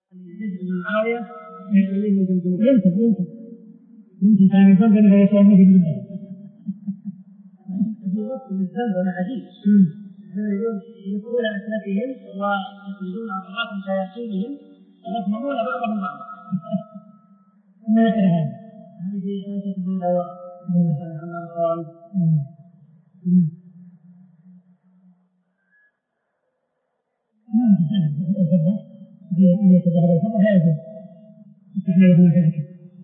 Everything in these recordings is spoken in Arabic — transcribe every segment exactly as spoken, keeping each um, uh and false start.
معاوية يمكن يمكن يمكن كان يفضل أنه يسوي مثل الذهب في وقت الذنب والحديث يدخلون أسلافهم ويخرجون أطراف شياطينهم ويضمنون بعضهم بعضا. ما يكره هذا هذه حاجة من دواء مثلا عن الأطفال. أن يتذهب الفقه لا يجوز استحماله ما تذكر،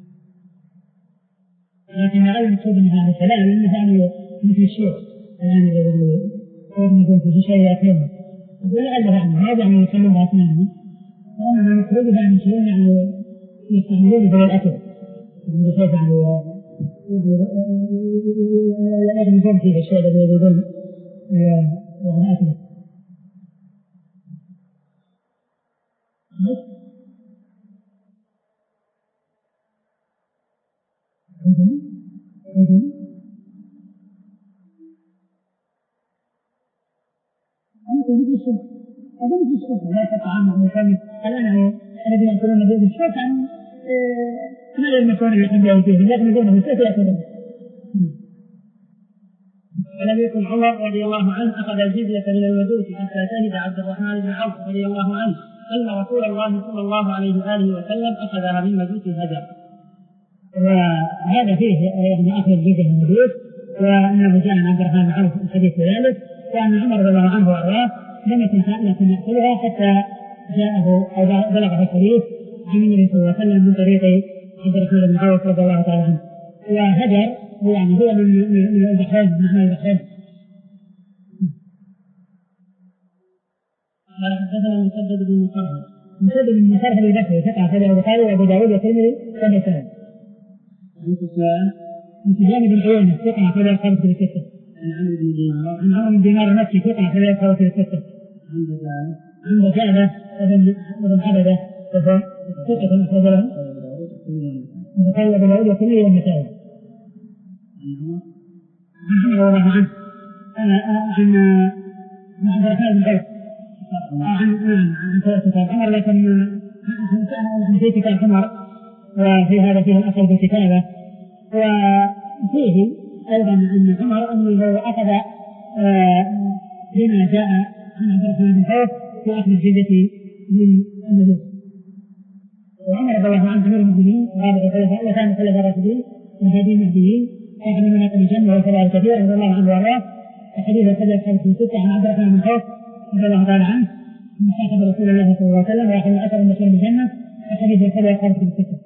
لكن غير المقصود من هذا الكلام أنه يعني مثل الشيء يعني الذي يكون في شيء يأكلونه يقول لعله يعني هذا يعني يخلون بأسنانهم وأنهم يخرجوا عن شيء يعني يستعملونه في الأكل يعني بحيث يعني يغمزون فيه الشيء الذي يريدون يعني أكله. أنا أقول مثل الشوك، هذا مثل الشوك لا يتطعم ويسمي الآن الذين يقولون مثل الشوك عن ما يلمسون يحب يأتيه لكن يقولون الشوك يأكلون. ولم يكن عمر رضي الله عنه أخذ الجزية من المجوس حتى شهد عبد الرحمن بن عوف رضي الله عنه أن رسول الله صلى الله عليه وآله وسلم أخذها من مجوس هجر. وهذا فيه يعني أخذ الجزية من المجوس وأنه جاء عن عبد الرحمن بن عوف الحديث ذلك وأن عمر رضي الله عنه وأرضاه لم يكن يكن يأكلها حتى جاءه أو بلغه الحديث عن النبي صلى الله عليه وسلم من طريق عبد الرحمن بن عوف رضي الله تعالى عنه. وهجر يعني هو من البحرين من أهل البحرين. قال حدثنا مسدد بن مصرف مسدد بن مصرف البصري ثقة أخرجه البخاري وأبو داود والترمذي وابن سعد. عن سفيان سفيان بن عيينة ثقة أخرجه الخمسة الستة. عن عمرو بن دينار عن عمرو بن دينار المكي ثقة أخرجه الخمسة الستة. عن بجالة عن بجالة ابن عبدة ثقة أخرجه له البخاري وأبو داود والترمذي وابن سعد. عن عمر رضي الله عنه عن عبد الرحمن بن عوف عن عن كتاب عمر لكن في كتاب عمر وفي هذا فيه الأصل بالكتابة وفيه أيضا أن عمر أنه أخذ بما جاء عن عبد الرحمن بن عوف في أخذ الجزية من المجوس. وعمر رضي الله عنه أمير المؤمنين رابع الخلفاء وكان الخلفاء الراشدين وهادي المهديين صاحب مناقب الجنة والفضائل الكثيرة رضي الله عنه وأرضاه. الحديث الحديث الحديث الستة عن عبد الرحمن بن عوف رضي الله تعالى عنه من صاحب رسول الله صلى الله عليه وسلم وأحد من عشر المبشرين بالجنة. الحديث الحديث الحديث الستة.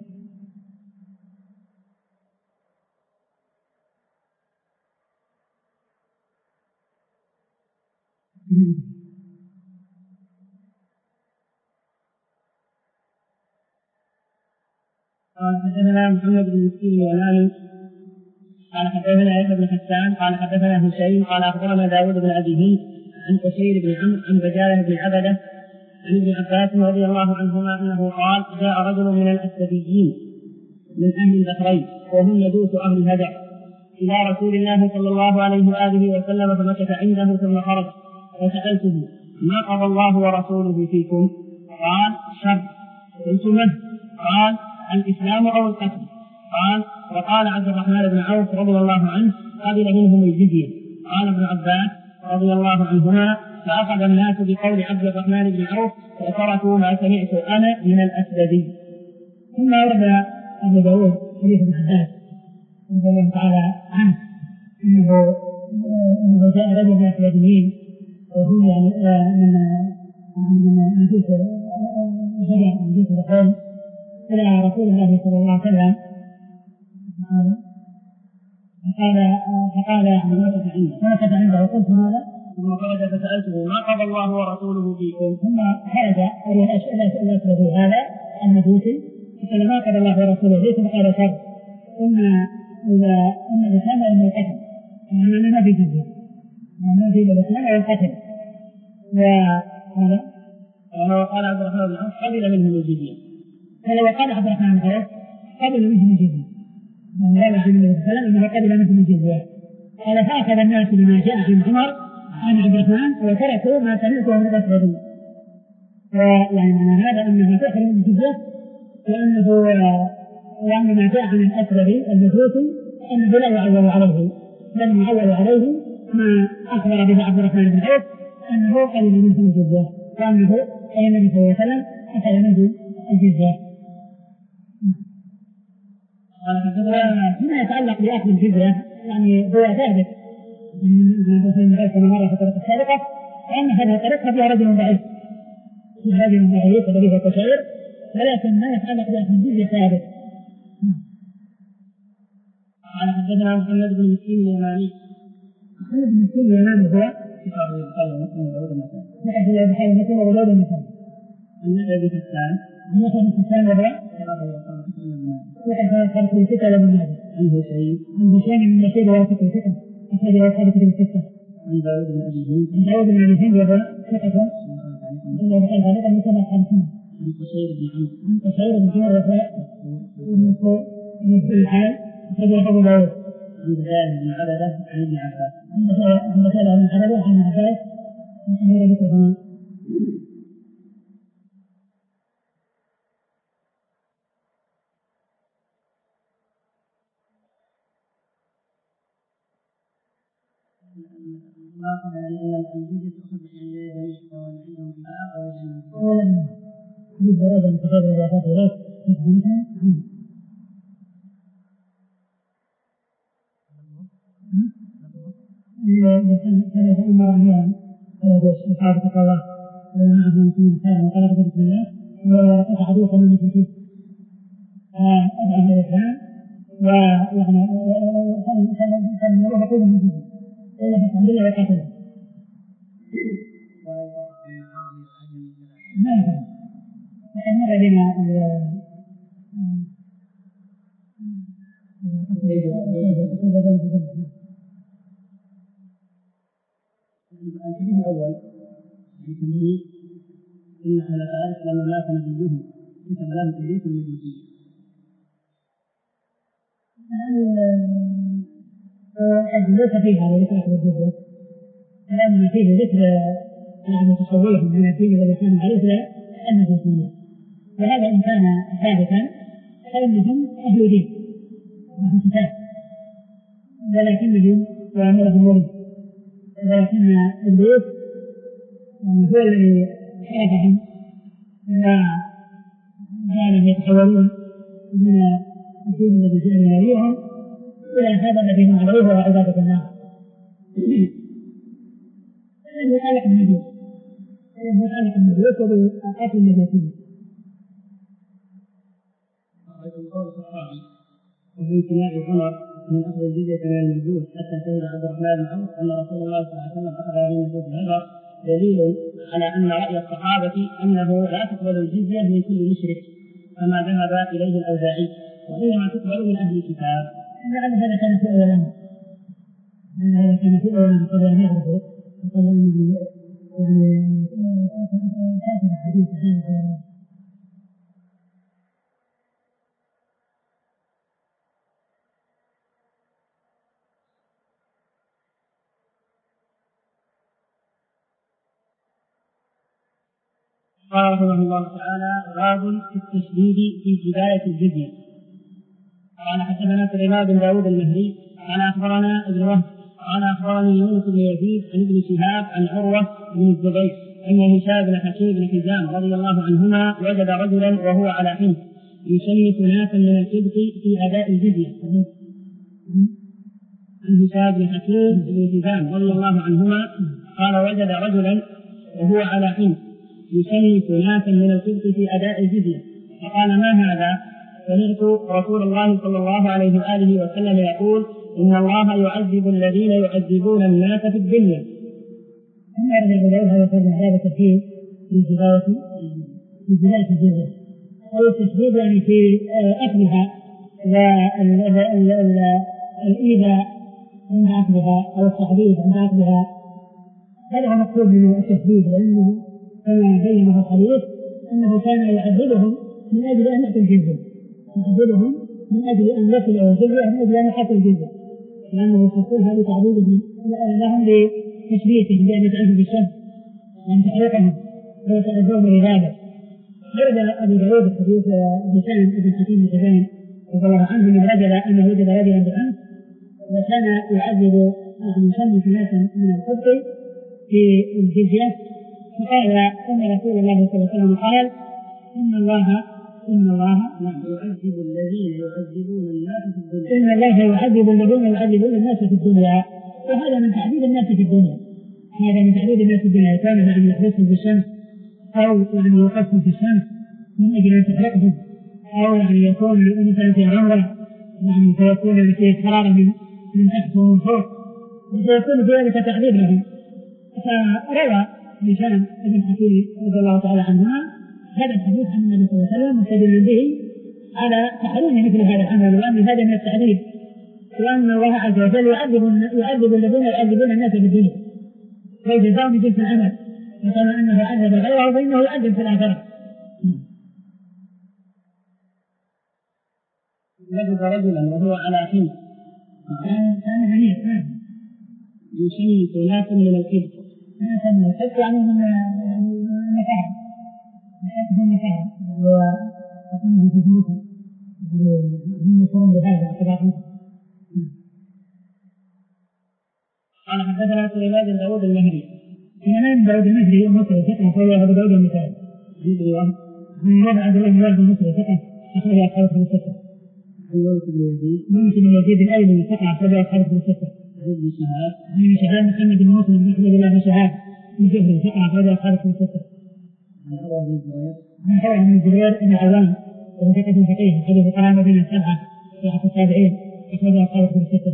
قال حدثنا محمد بن مسكين اليماني قال حدثنا يحيى بن حسان قال حدثنا هشيم قال اخبرنا داود بن ابي هند عن كثير بن عمرو عن بجاله بن عبده عن ابن عباس رضي الله عنهما انه قال جاء رجل من الاسديين من اهل البحرين وهم مجوس اهل الهدع الى رسول الله صلى الله عليه واله وسلم فمكث عنده ثم خرج فسالته ما قضى الله ورسوله فيكم؟ قال شر. قلت من؟ قال الإسلام أو القتل. قال وقال عبد الرحمن بن عوف رضي الله عنه قبل منهم الجزية. قال ابن عباس رضي الله عنهما فأخذ الناس بقول عبد الرحمن بن عوف وتركوا ما سمعت أنا من الأسدي. ثم ورد أبو داود حديث ابن عباس رضي الله تعالى عنه أنه أنه جاء رجل من الأسديين وهم يعني من من مجوس الهدع من مجوس البحرين إلى رسول الله صلى الله عليه وسلم فقال فقال يعني مكث عنده فمكث عنده وقلت ماذا؟ ثم خرج فسألته ما قضى الله ورسوله فيكم؟ ثم خرج الأسود هذا المجوسي فقال ما قضى الله ورسوله فيكم؟ فقال شر. إن إذا إن الإسلام إنه القتل يعني ما في جزية ما في الإسلام أو القتل. وهذا قال عبد الرحمن بن عوف قبل منهم الجزية. فلو قال عبد الرحمن بن عوف قبل منهم الجزية لا يعلم النبي صلى الله عليه وسلم أنه قبل منهم الجزية. قال فأخذ الناس بما جاء عن عمر عن عبد الرحمن وتركوا ما سمعته من الأسودي. ويعني معنى هذا أنها تحرم الجزية، وأنه وأن ما جاء عن الأسري الجزوسي أنه لا يعول عليه، بل يعول عليه ما أخبر به عبد الرحمن بن عوف أنه قلل منه الجزية، وأنه أي النبي صلى الله عليه وسلم أخذ منه الجزية. فيما يتعلق بأخذ الجزية يعني هو ثابت من رسول الله كما مر في الطريق السابقة، وأن هذه الطريقة فيها رجل ضعيف، فيها رجل ضعيف وضعيف التشعير، ولكن ما يتعلق بأخذ الجزية ثابت. قال حدثنا محمد بن مسكين اليماني. محمد بن مسكين اليماني هو كتاب البخاري ومسلم وداود النسائي. نحن في البخاري ومسلم وداود النسائي. عن يحيى بن حسان. عن يحيى بن حسان وهو يحيى خالد بن ستة وابن ماجه. عن هشيم. عن هشيم بن بشير وواثق بن ستة. أخرج أصحاب كتب الستة. عن داود بن أبي هند. عن داود بن أبي هند وهو ثقة. إلا بحال غالبا مثل أصحاب السنة. عن قشير بن عمرو. عن قشير بن عمرو وهو المسؤول الحال. أخرج أبو داود. عن زياد بن عبدة عن ابن عباس. عن مسألة عن عبدة عن عباس وحمير ذكرهما. ما قبل أن الجزية تأخذ عند جميع سواء عندهم كتاب أو عندهم كتاب. أولا حديث بريدة من كتاب الرياضات إليك يخدمتها عنه. كان يتأمر أميرا على جيش أصحاب تقوى الله ويمنعهم المسلمين خيرا وقال بسم الله وقطع عدوك من المشركين. فأدعى الإسلام ويعني كان يروح يقول المسلمين إلا فتح بالله وقاتله. ما يفعل. وقد مر بنا الحديث الأول في تمهيد إن أهل فارس لما مات نبيهم كتب لهم إبليس المجوسية. ليس فيها ذكر أخذ الجزية، لأن فيه ذكر يعني تصوير من الدين الذي كان عليه لا المجوسية، وهذا إن كان ثابتا فإنهم أهل دين وأهل كتاب، ولكنهم وأمرهم ولي، ولكن إبليس يعني هو الذي حرفهم وجعلهم يتحولون من الدين الذي جاء من نبيهم إلى هذا الذي هم عليه وهو عبادة الله. هذا يتعلق بالمجوس، هذا يتعلق بالمجوس وبالأكل المجوسية. وفي امتناع عمر من أخذ الجزية من المجوس حتى شهد عبد الرحمن بن عوف أن رسول الله صلى الله عليه وسلم أخذ من المجوس. هذا دليل على أن رأي الصحابة أنه لا تقبل الجزية من كل مشرك كما ذهب إليه الأوزاعي، وإنما تقبل من أهل الكتاب. لعل هذا كان في أول أمر، لعل هذا كان في أول أمر قبل أن يعرفه، وقال أنه يعني كاتب حديث هذا على ذلك. قال رحمه الله تعالى: باب في التشديد في بداية الجزية. قال حدثنا سليمان بن داود المهري قال أخبرنا ابن وهب قال أخبرني يونس بن يزيد عن ابن شهاب عن عروة بن الزبير أن هشام بن حكيم بن حزام رضي الله عنهما وجد رجلا وهو على حنث يشنف ناسا من القبط في أداء الجزية. عن هشام بن حكيم بن حزام رضي الله عنهما قال وجد رجلا وهو على حنث يشنف ناسا من القبط في أداء الجزية، فقال: ما هذا؟ سمعت رسول الله صلى الله عليه وآله وسلم يقول: إن الله يعذب الذين يعذبون الناس في الدنيا. أما أرجع بدأ هذا كان هذا التشديد في بداية في بداية الجزية، أو التشديد يعني في أكلها والإيذاء عند أكلها أو التعذيب عند أكلها. هذا هو مقصود من التشديد، لأنه كما بينه الحديث أنه كان يعذبهم من أجل أن يأتوا الجزية، يعذبهم من أجل أن يصلوا الجزية من أجل أن يحصلوا الجزية، لأنه تقول هذه تعذيبهم لهم بتشبيههم بأن يجعلهم في الشهر، يعني تحريقهم ويتأذون لذلك. ورد أبو داود حديث هشام بن حكيم الحزام رضي الله عنه من رجل أنه وجد رجلا بالأمس وكان يعذب يسمي ناسا من القبط في الجزية، فقال إن رسول الله صلى الله عليه وسلم قال إن الله إن الله يعذب الذين يعذبون الناس في الدنيا إن الله يعذب الذين يعذبون الناس في الدنيا. وهذا من تعذيب الناس في الدنيا، هذا من تعذيب الناس في الدنيا، كان يعني يحرسهم في الشمس أو يعني يوقفهم في الشمس من أجل أن تحرقهم، أو يعني يكون مثلا في رمرة يعني فيكون في حرارة من من تحت ومن فوق، وسيكون في ذلك تعذيب لهم. فروى هشام بن حكيم رضي الله تعالى عنهما هذا الحديث عن النبي صلى الله عليه وسلم مستدلا به على تحريم مثل هذا العمل، وأن هذا من التعذيب، وأن الله عز وجل يعذب يعذب الذين يعذبون الناس في الدنيا ويجزاهم من جنس العمل، وكما أنه عذب غيره فإنه يعذب في الآخرة. وجد رجلا وهو على حين كان غنيا يشمت ناس من القبط، ناسا من القبط يعني من المكان من المكان وأقوله في مصر هم يشعرون بهذا اعتبارهم. قال حدثنا سليمان بن داود المهري سليمان بن داود المهري المصري ثقة فهو أبو داود المثال من عبد الله بن وهب المصري ثقة أخرج أصحاب في الستة. يونس بن يزيد يونس بن يزيد الأيلي ثقة أخرج أصحاب في الستة. ابن شهاب ابن شهاب محمد بن مسلم بن عبد الله بن شهاب بن زهري ثقة أخرج أصحاب في الستة. عن عروة بن الزبير عن عروة بن الزبير بن العوام وهو ثقة فقيه حديث قرابة بين السبعة في عهد التابعين أخرج أصحاب في الستة.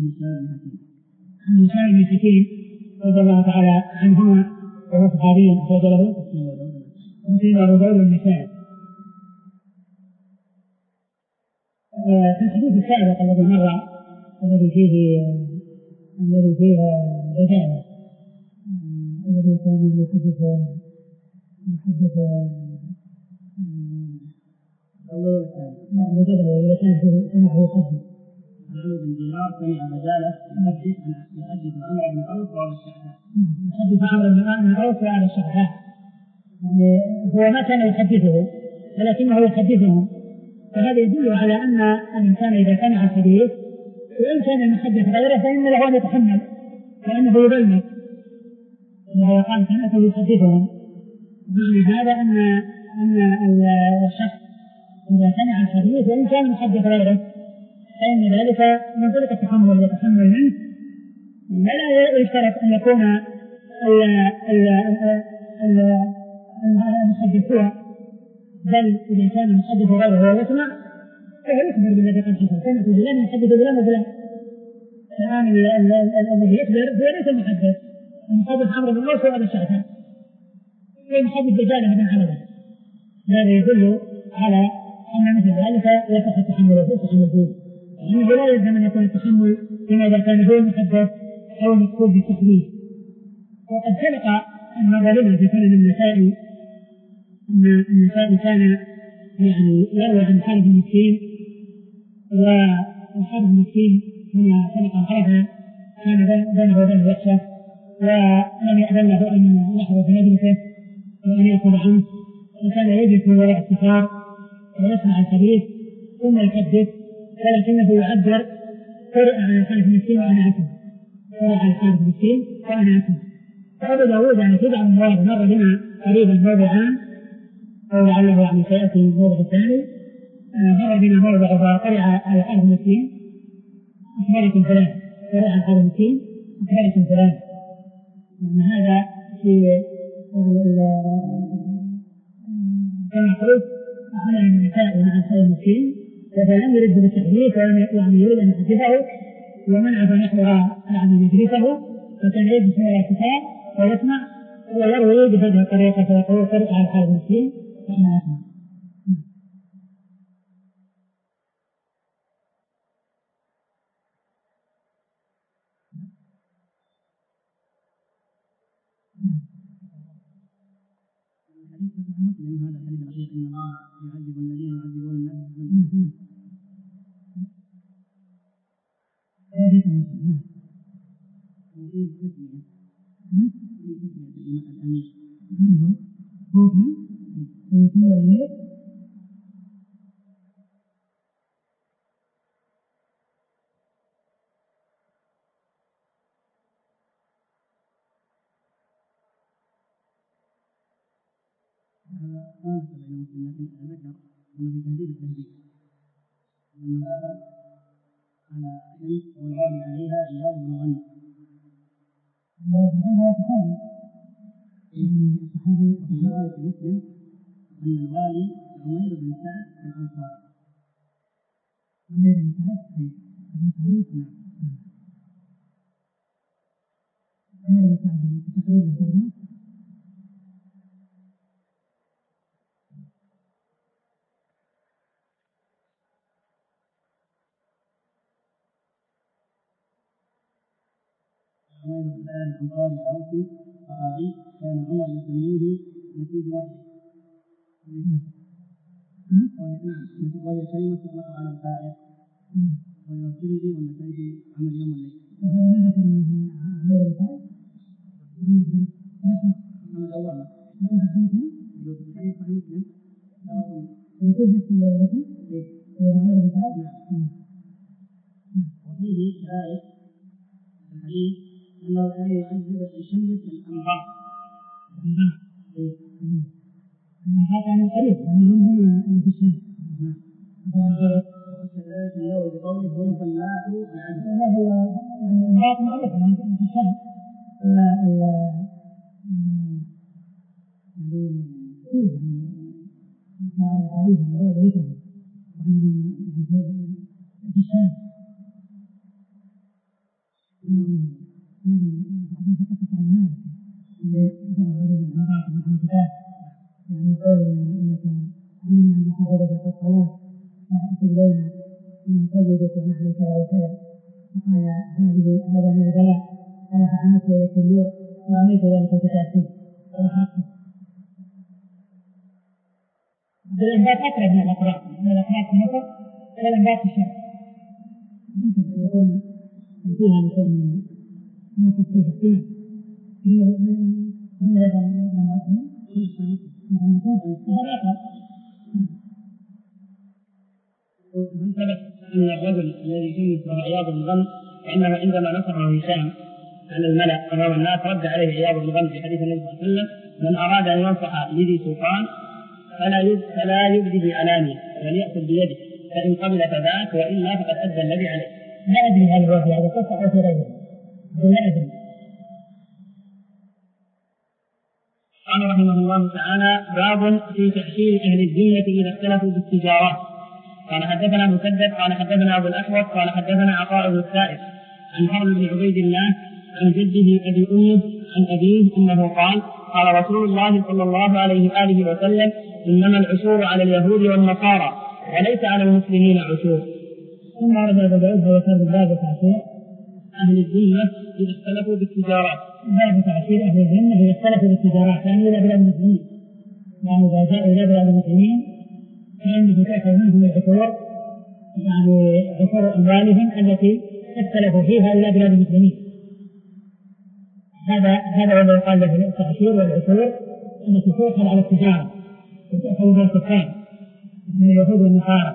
عن هشام بن حكيم عن هشام بن حكيم رضي الله تعالى عنهما وهو صحابي أخرج له مسلم وأبو داود والنسائي. في الحديث السابق الذي مر الذي فيه الذي فيه رجال الذي كان يحدث يحدث لا رجال إذا كان سمعه يحدث عمرو بن دينار سمع رجاله يحدث يحدث عمرو بن عوف وعلى الشعباء يحدث عمرو بن عوف وعلى الشعباء، يعني هو ما كان يحدثه ولكنه يحدثهم، فهذا يدل على أن الإنسان إذا سمع الحديث وإن كان يحدث غيره فإن له أن يتحمل لأنه يبلغ، وهو قال سمعته يحدثهم. معنى هذا أن أن الشخص إذا سمع الحديث وإن كان يحدث غيره فإن ذلك من طريق التحمل يتحمل منه، ولا يشترط أن يكون المحدثون، بل إذا كان المحدث غيره هو يسمع فهو يخبر بالذي قد حصل، سمعت فلان يحدث فلان وفلان. الآن الذي يخبر هو ليس المحدث، المحدث عمرو بن عوف وأبو الشعثاء، المحدث دجالة بن عربة. هذا يدل على أن مثل ذلك يصح التحمل فيه التحمل فيه، يعني لا يلزم أن يكون التحمل فيما إذا كان هو المحدث أو المكتوب بالتحديث. وقد سبق أن نظرنا في سنن النسائي أن النسائي كان يعني يروي عن حارث بن مسكين، والحارث بن مسكين هنا سبق حرفا كان بينه وبين وحشة ولم يأذن له أن يحضر في مجلسه وأن يأخذ عنه، وكان يجلس من وراء الستار ويسمع الحديث ثم يحدث، ولكنه يعبر قرئ عن الحارث بن مسكين وأنا أسمع، قرئ عن الحارث بن مسكين وأنا أسمع. فأبو داود يعني تبع المواد مر بنا قريبا موضعان أو لعله يعني سيأتي الموضع الثاني، مر بنا موضع فقرئ على الحارث بن مسكين أخبركم فلان، قرئ عن الحارث بن مسكين أخبركم فلان. يعني هذا في كما قلت أخبر من النساء مع الحارث بن مسكين، فلم يرد بالتحديث يعني يريد أن يحدثه ومنع أن يحضر يعني مجلسه، فكان يجلس وراء الكتاب ويسمع ويروي بهذه الطريقة فيقول قرئ على الحارث بن مسكين وأنا أسمع. مسلم هذا الحديث الأخير إن الله يعذب الذين يعذبون الناس وفيه تسمية فيه تسمية الأمير ذكر أنه في تهذيب التهذيب أنه على علم والغالي عليها إياه بن غنم. هذا صحابي صحابي في رواية مسلم أن الوالي عمير بن سعد الأنصاري. عمير بن سعد الأنصاري. نعم. عمير بن سعد تقريبا ترجمة. عمير بن سعد الأنصاري الأوسي صحابي كان عمر يسميه نسيج وحده. وهي كلمة تطلق على الفائق وهي الترمذي والنسائي عمل يوم الليل. وهذا ما ذكر منها عمير بن سعد؟ محمد أول يقول في الحديث صحيح مسلم وكيف نفس الرسم؟ عمير بن سعد؟ نعم. وفيه كذلك الحديث أنه كان يعذب يشمس الأنباء. الأنباء الأنباء كان قريب لأنهم هم اللي في الشام. وكذلك النووي بقوله هم فلاحوا العدل. هذا هو يعني الأنباء معروف أنهم في الشام. يعني كيف يعني عليهم غير ذكرهم وأنهم في الشام. هذه بعضهم تقص عن مالك اللي جاء رجل عن باطل عن كتاب يعني يقول انك علمنا ان صاحبك قد طلاق فاتي الينا نسجدك ونحن كذا وكذا فقال هذه هذا من البلاء قال فعملت اليك النور ورميت ذلك الكتاب فيه ورحمته. الانبات اقرب من الاقراء من الاقراء في مصر الى الانبات في الشام. يمكن ان يكون فيها مثل ما تفسير السنة من من هذا المعصية كل سنة هذا أقرأ. من ثبت أن الرجل الذي يشمس عياض بن غنم فإنه عندما نصره هشام عن الملأ أمام الناس رد عليه عياض بن غنم في حديث النبي صلى الله عليه وسلم من أراد أن ينصح لذي سلطان فلا فلا يبدي بعلانية بل يأخذ بيده فإن قبل فذاك وإلا فقد أدى الذي عليه. لا أدري هل هو في هذا القصة أو في غيره. لا أدري. قال رحمه الله تعالى باب في تحشير أهل الذمة إذا اختلفوا بالتجارات. قال حدثنا مسدد قال حدثنا أبو الأحوص قال حدثنا عطاء بن السائب عن حرب بن عبيد الله عن جده أبي أمه عن أبيه أنه قال قال رسول الله صلى الله عليه وآله وسلم إنما العشور على اليهود والنصارى وليس على المسلمين عشور. ثم ورد أبو داود هو كان باب تعشير أهل الذمة إذا اختلفوا بالتجارات. باب تعشير أهل الذمة إذا اختلفوا بالتجارات يعني إلى بلاد المسلمين. يعني إذا جاءوا إلى بلاد المسلمين فإنه تأخذ منهم العشور يعني عشور أموالهم التي اختلفوا فيها إلى بلاد المسلمين. هذا هذا هو يقال له التعشير والعشور التي تؤخذ على التجارة وتأخذ من السكان من اليهود والنصارى.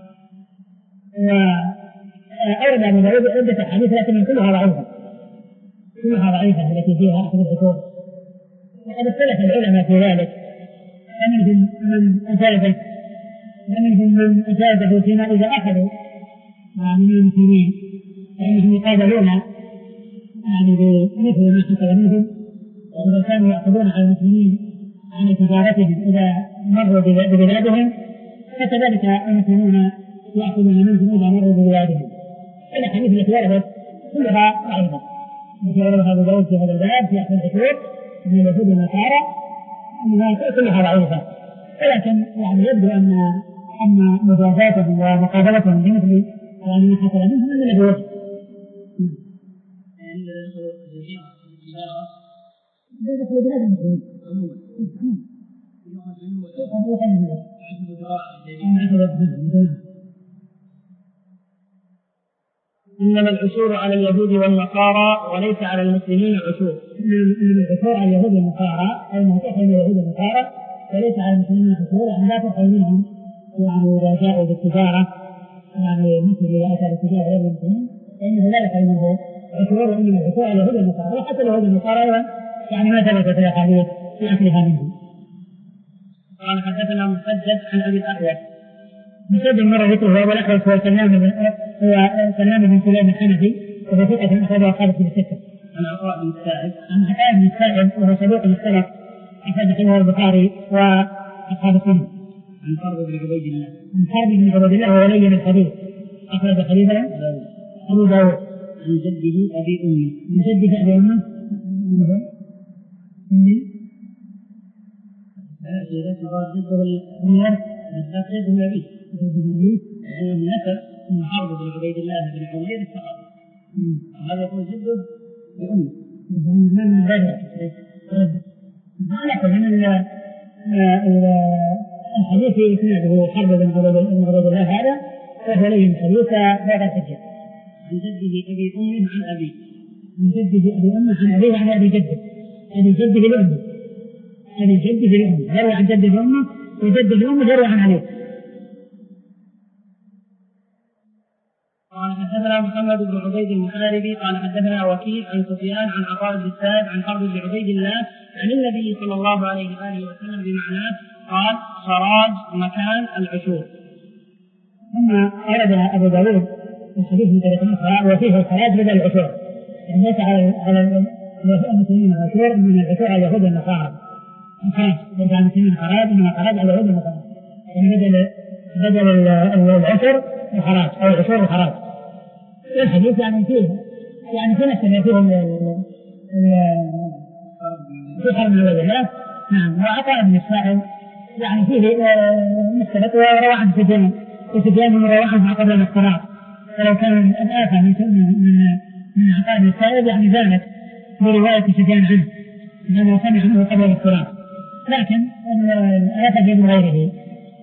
وأورد أبو داود عدة أحاديث لكن كلها ضعيفة كلها ضعيفة التي فيها أخذ العشور. وقد اختلف العلماء في ذلك فمنهم من أجازه ومنهم من أجازه فيما إذا أخذوا من المسلمين فإنهم يقابلون يعني بمثل ما حصل منهم وإذا كانوا يأخذون على المسلمين عن تجارتهم إذا مروا ببلادهم فكذلك المسلمون يأخذون منهم إذا مروا ببلادهم. الأحاديث التي وردت كلها ضعيفة. التي وردها أبو داود في هذا الباب في أخذ العشور من اليهود والنصارى كلها ضعيفة. ولكن يعني يبدو أن أن مجازاتهم ومقابلتهم بمثل يعني ما حصل منهم من الذي وجد. يعني إذا دخلوا التجارة إذا دخلوا بلاد المسلمين عموما يؤخذ منه إنما العشور على اليهود والنصارى وليس على المسلمين عشور. إنما العشور على اليهود والنصارى أي ما تأخذ من اليهود والنصارى وليس على المسلمين حصول يعني لا تقبل منهم يعني إذا جاءوا بالتجارة يعني مثل أثر التجارة غير المسلمين فإنه لا يقبل منه عشور إنما العشور على اليهود والنصارى وحتى اليهود والنصارى أيضا يعني ما ثبت في الأحاديث في أكلها منهم. قال حدثنا مسدد عن أبي الأحوص. مسدد مرة ذكره هو الأحوص هو سلام بن هو سلام بن سليم الحنفي وهو ثقة أخرجه أصحاب في الستة. عن عطاء بن السائب. عن عطاء بن السائب وهو صدوق مختلف أخرجه البخاري وأصحاب السنة. عن حرب بن عبيد الله. عن حرب بن عبيد الله وهو لين الحديث أخرج حديثا أبو داود. عن جده أبي أمه. من جده أبي أمه. إذا صار جده الأمير جده النبي. لأنه نسب من حرب بن عبيد الله بن عمير الثقفي. هذا يكون جده بأمه. من ذلك. لكن من الحديث يسمعه حرب بن عبيد الله هذا فهو لين الحديث بعد الحجة. عن جده أبي أمه عن أبي. من جده أبي أمه عن أبيه عن أبي جده. أبي جده لأمه. أبي جده لأمه. يروي عن جده لأمه وجده لأمه يروي عن أبيه. قال حدثنا محمد بن عبيد المحاربي قال حدثنا وكيع عن سفيان عن عطاء بن السائب عن حرب بن عبيد الله عن النبي صلى الله عليه وآله وسلم بمعناه قال خراج مكان العشور. ثم أورد أبو داود الحديث من طريق أخرى وفيه الخراج بدل العشور يعني ليس على على المسلمين العشور من العشور على اليهود والنصارى. الخراج ليس على المسلمين الخراج إنما الخراج على اليهود والنصارى يعني بدل بدل العشر الخراج أو العشور الخراج. الحديث يعني فيه يعني في نفس اللي فيه في حرب من الله. نعم. وعطاء بن السائب يعني فيه مختلف وروى عن سفيان وسفيان من روى عنه قبل الاختراع فلو كان الآفة من من من عطاء بن السائب يعني ذلك برواية سفيان عنه لأنه سمع عنه قبل الاختراع لكن الآفة من غيره.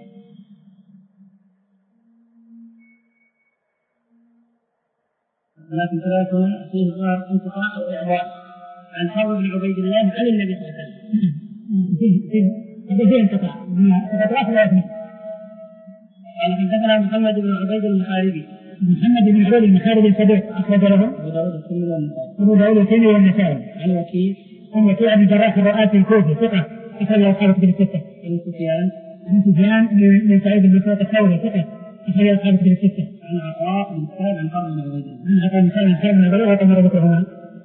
لكن ثلاثة فيه انقطاع أو إعراض عن حرب بن عبيد الله عن النبي صلى الله عليه وسلم. فيه فيه فيه انقطاع انقطاع لا يثني. قال حدثنا محمد بن عبيد المحاربي. محمد بن عبيد المحاربي صدوق أخرج له أبو داود الترمذي والنسائي. أبو داود الترمذي والنسائي. عن وكيع. عن وكيع بن جراح الرؤاسي الكوفي ثقة أخرج له أصحاب الكتب الستة. عن سفيان. عن سفيان بن سعيد بن مسروق الثوري ثقة أخرج له أصحاب الكتب الستة. عن عطاء بن السائب عن حرب بن عبيد الله. عن عطاء بن السائب عن حرب بن عبيد الله وكما ذكرهما.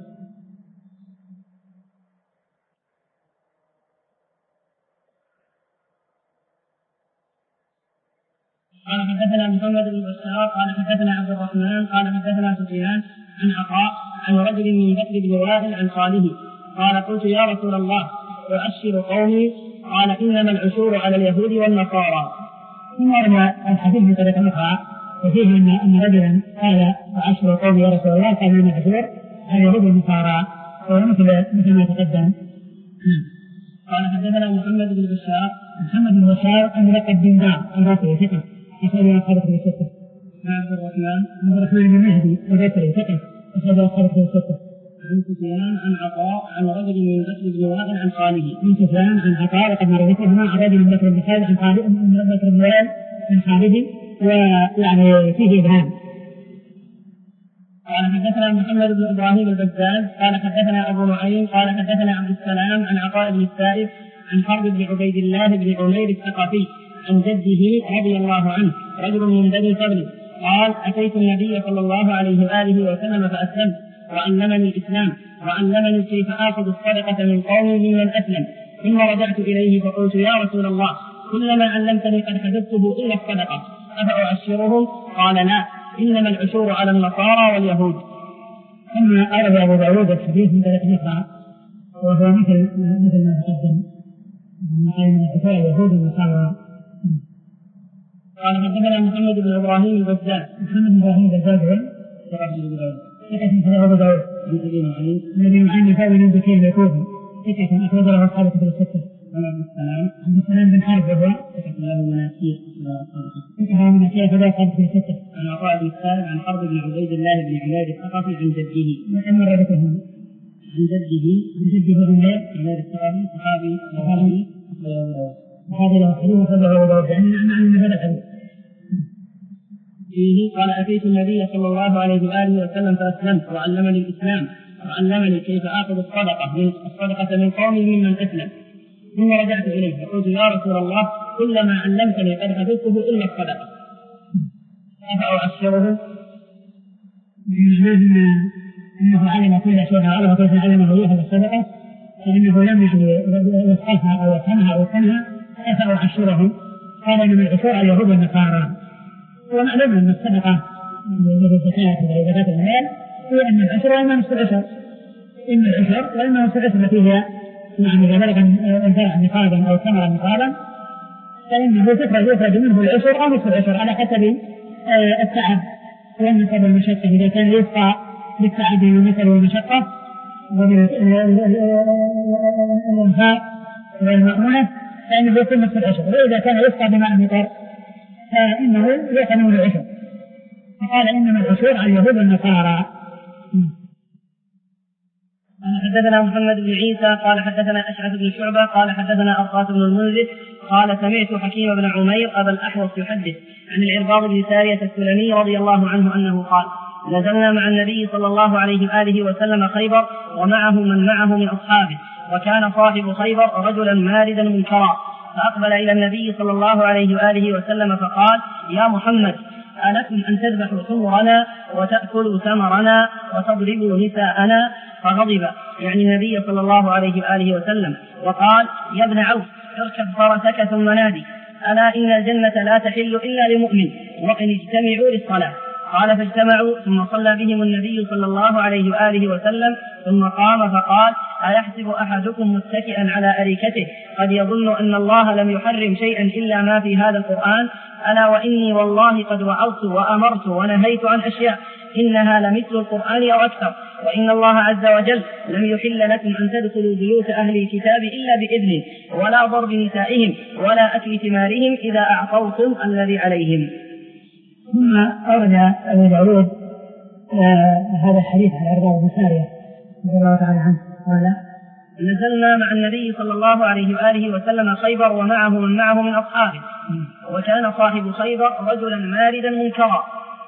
قال حدثنا محمد بن بشار قال حدثنا عبد الرحمن قال حدثنا سفيان عن عطاء عن رجل من بكر بن وائل عن خاله قال قلت يا رسول الله أؤشر قومي قال إنما العشور على اليهود والنصارى. ثم ورد الحديث من طريق أخرى وفيه أن أن رجلا قال أؤشر قومي يا رسول الله قال إنما العشور على اليهود والنصارى وهو مثل مثل ما تقدم. قال حدثنا محمد بن بشار محمد بن بشار عن لقب بن دار الرافعي ثقة أخرج أصحاب الكتب الستة. عبد الرحمن عبد الرحمن بن مهدي الرافعي ثقة أخرج أصحاب الكتب الستة. عن سفيان عن عطاء عن رجل من بكر بن وائل عن خاله. عن سفيان عن عطاء وقد مر ذكرهما عن رجل من بكر بن خالد عن خالد من بكر بن وائل عن خالد ويعني فيه إبهام. قال حدثنا محمد بن إبراهيم البزاز قال حدثنا أبو نعيم قال حدثنا عبد السلام عن عطاء بن السائب عن حرب بن عبيد الله بن عمير الثقفي عن جده رضي الله عنه رجل من بني فضل قال أتيت النبي صلى الله عليه وآله وسلم فأسلمت وعلمني الإسلام وعلمني كيف آخذ الصدقة من قومي ممن أسلم ثم رجعت إليه فقلت يا رسول الله كلما علمتني قد حدثته إلا الصدقة أفأعشرهم قال لا إنما العشور على النصارى واليهود. ثم أورد أبو داود الحديث من طريق أخرى وهو مثل مثل ما تقدم من العشور اليهود والنصارى. قال حدثنا محمد بن إبراهيم البزاز. محمد بن إبراهيم البزاز ثقة أبو داود. ثقة أبو داود. عن أبي نعيم. عن أبي نعيم يساوي من بكير الكوفي ثقة أخرج له أصحاب الكتب الستة. عن عبد السلام. عبد السلام بن حرب وهو ثقة له مناكير. ثقة له مناكير أخرج له أصحاب الكتب الستة. عن عطاء بن السائب عن حرب بن عبيد الله بن عمير الثقفي عن جده. وكم مر ذكرهم. عن جده. عن جده عمير عمير الثقفي صحابي صحابي أبو داود. هذا له حديث خبره ودود يعني معنى هذا الحديث. فيه قال أتيت النبي صلى الله عليه وآله وسلم فأسلمت وعلمني الإسلام وعلمني كيف آخذ الصدقة من الصدقة من قومي ممن أسلم. ثم رجعت إليه فقلت يا رسول الله كل ما علمتني قد حفظته إلا الصدقة أفأعشره؟ معناه أنه علم كل شيء علمه كيف علمه يأخذ الصدقة فإنه لم يسألها أو يفهمها أو يفهمها أفأعشره. هذا من العشور اليهود والنصارى. ومعلوم أن الصدقة التي زكاة وهي زكاة المال هي أن العشر وإما نصف العشر إما العشر وإما نصف العشر التي هي يعني إذا بلغ الزرع نقابا أو ثمرا نقابا فإنه تخرج يخرج منه العشر أو نصف العشر على حسب التعب والنسب والمشقة. إذا كان يسقى بالتعب والنسب والمشقة والإنفاق والمأمونة فإنه يكون نصف العشر. وإذا كان يسقى بماء مطر فإنه يقنون العشر. فقال إنما العشور على اليهود والنصارى. حدثنا محمد بن عيسى قال حدثنا أشعث بن شعبة قال حدثنا أرقاط بن المنذر قال سمعت حكيم بن عمير أبا الأحوص يحدث عن العرباض بن سارية السلمي رضي الله عنه أنه قال نزلنا مع النبي صلى الله عليه وآله وسلم خيبر ومعه من معه من أصحابه وكان صاحب خيبر رجلا ماردا منكرا فأقبل إلى النبي صلى الله عليه وآله وسلم فقال يا محمد ألكم أن تذبحوا حمرنا وتأكلوا ثمرنا وتضربوا نساءنا؟ فغضب يعني النبي صلى الله عليه وآله وسلم وقال يا ابن عوف اركب فرسك ثم نادي ألا إن الجنة لا تحل إلا لمؤمن وإن اجتمعوا للصلاة. قال فاجتمعوا ثم صلى بهم النبي صلى الله عليه وآله وسلم ثم قام فقال أيحسب أحدكم متكئا على أريكته قد يظن أن الله لم يحرم شيئا إلا ما في هذا القرآن ألا وإني والله قد وعظت وأمرت ونهيت عن أشياء إنها لمثل القرآن أو أكثر وإن الله عز وجل لم يحل لكم أن تدخلوا بيوت أهل الكتاب إلا بإذنه ولا ضرب نسائهم ولا أكل ثمارهم إذا أعطوتم الذي عليهم. ثم أورد أبو داود هذا الحديث عن العرباض بن سارية رضي الله تعالى عنه قال نزلنا مع النبي صلى الله عليه وآله وسلم خيبر ومعه من معه من أصحابه وكان صاحب خيبر رجلا ماردا منكرا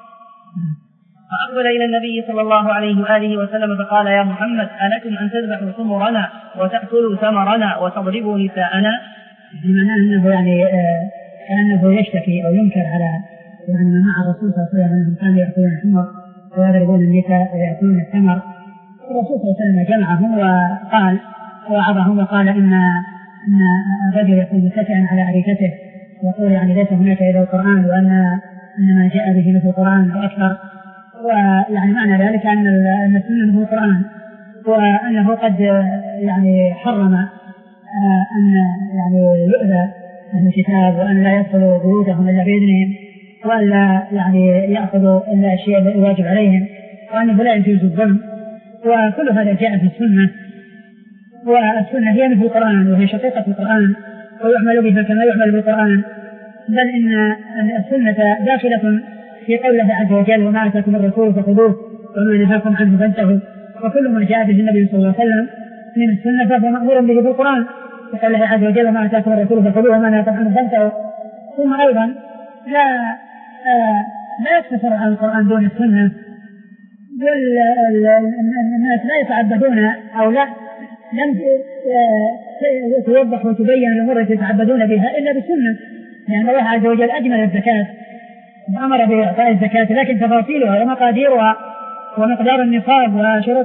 فأقبل إلى النبي صلى الله عليه وآله وسلم فقال يا محمد ألكم أن تذبحوا حمرنا وتأكلوا ثمرنا وتضربوا نساءنا؟ بمعنى أنه يعني كأنه يشتكي أو ينكر على يعني مع الرسول صلى الله عليه وسلم أنهم كانوا يأكلون الحمر ويضربون النساء ويأكلون الثمر. الرسول صلى الله عليه وسلم جمعهم وقال ووعظهم وقال إن أن الرجل يكون متكئا على أريكته ويقول يعني ليس هناك إلا القرآن وأن أن ما جاء به مثل القرآن وأكثر. ويعني معنى ذلك أن أن السنة هو القرآن وأنه قد يعني حرم أن يعني يؤذى أهل الكتاب وأن لا يدخلوا بيوتهم إلا بإذنهم وأن لا يعني يأخذوا إلا الشيء الذي واجب عليهم وأنه لا يجوز الظلم. وكل هذا جاء في السنة والسنة هي مثل القرآن وهي شقيقة القرآن ويعمل بها كما يعمل بالقرآن بل إن السنة داخلة في قول الله عز وجل وما أتاكم الرسول فخذوه وما نهاكم عنه فانتهوا. وكل ما جاء به النبي صلى الله عليه وسلم من السنة فهو مأمور به في القرآن فقال الله عز وجل وما أتاكم الرسول فخذوه وما نهاكم عنه فانتهوا. ثم أيضا لا آه لا يقتصر على القرآن دون السنة بل الناس لا يتعبدون أو لا لم توضح وتبين الأمور التي يتعبدون بها إلا بالسنة لأن الله عز وجل أجمل الزكاة وأمر بإعطاء الزكاة لكن تفاصيلها ومقاديرها ومقدار النصاب وشروط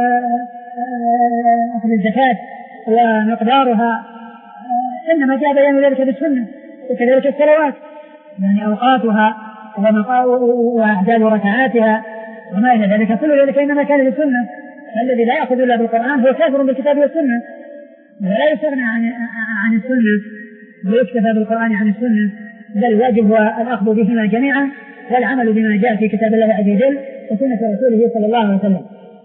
أخذ الزكاة ومقدارها إنما جاء بيان ذلك بالسنة. وكذلك الصلوات يعني أوقاتها وأعداد ركعاتها وما إلى ذلك كل ذلك إنما كان بالسنة. الذي لا يأخذ إلا بالقرآن هو كافر بالكتاب والسنة ولا يستغنى عن عن السنة ويكتفى بالقرآن عن السنة بل الواجب هو الأخذ بهما جميعا والعمل بما جاء في كتاب الله عز وجل وسنة رسوله صلى الله عليه وسلم.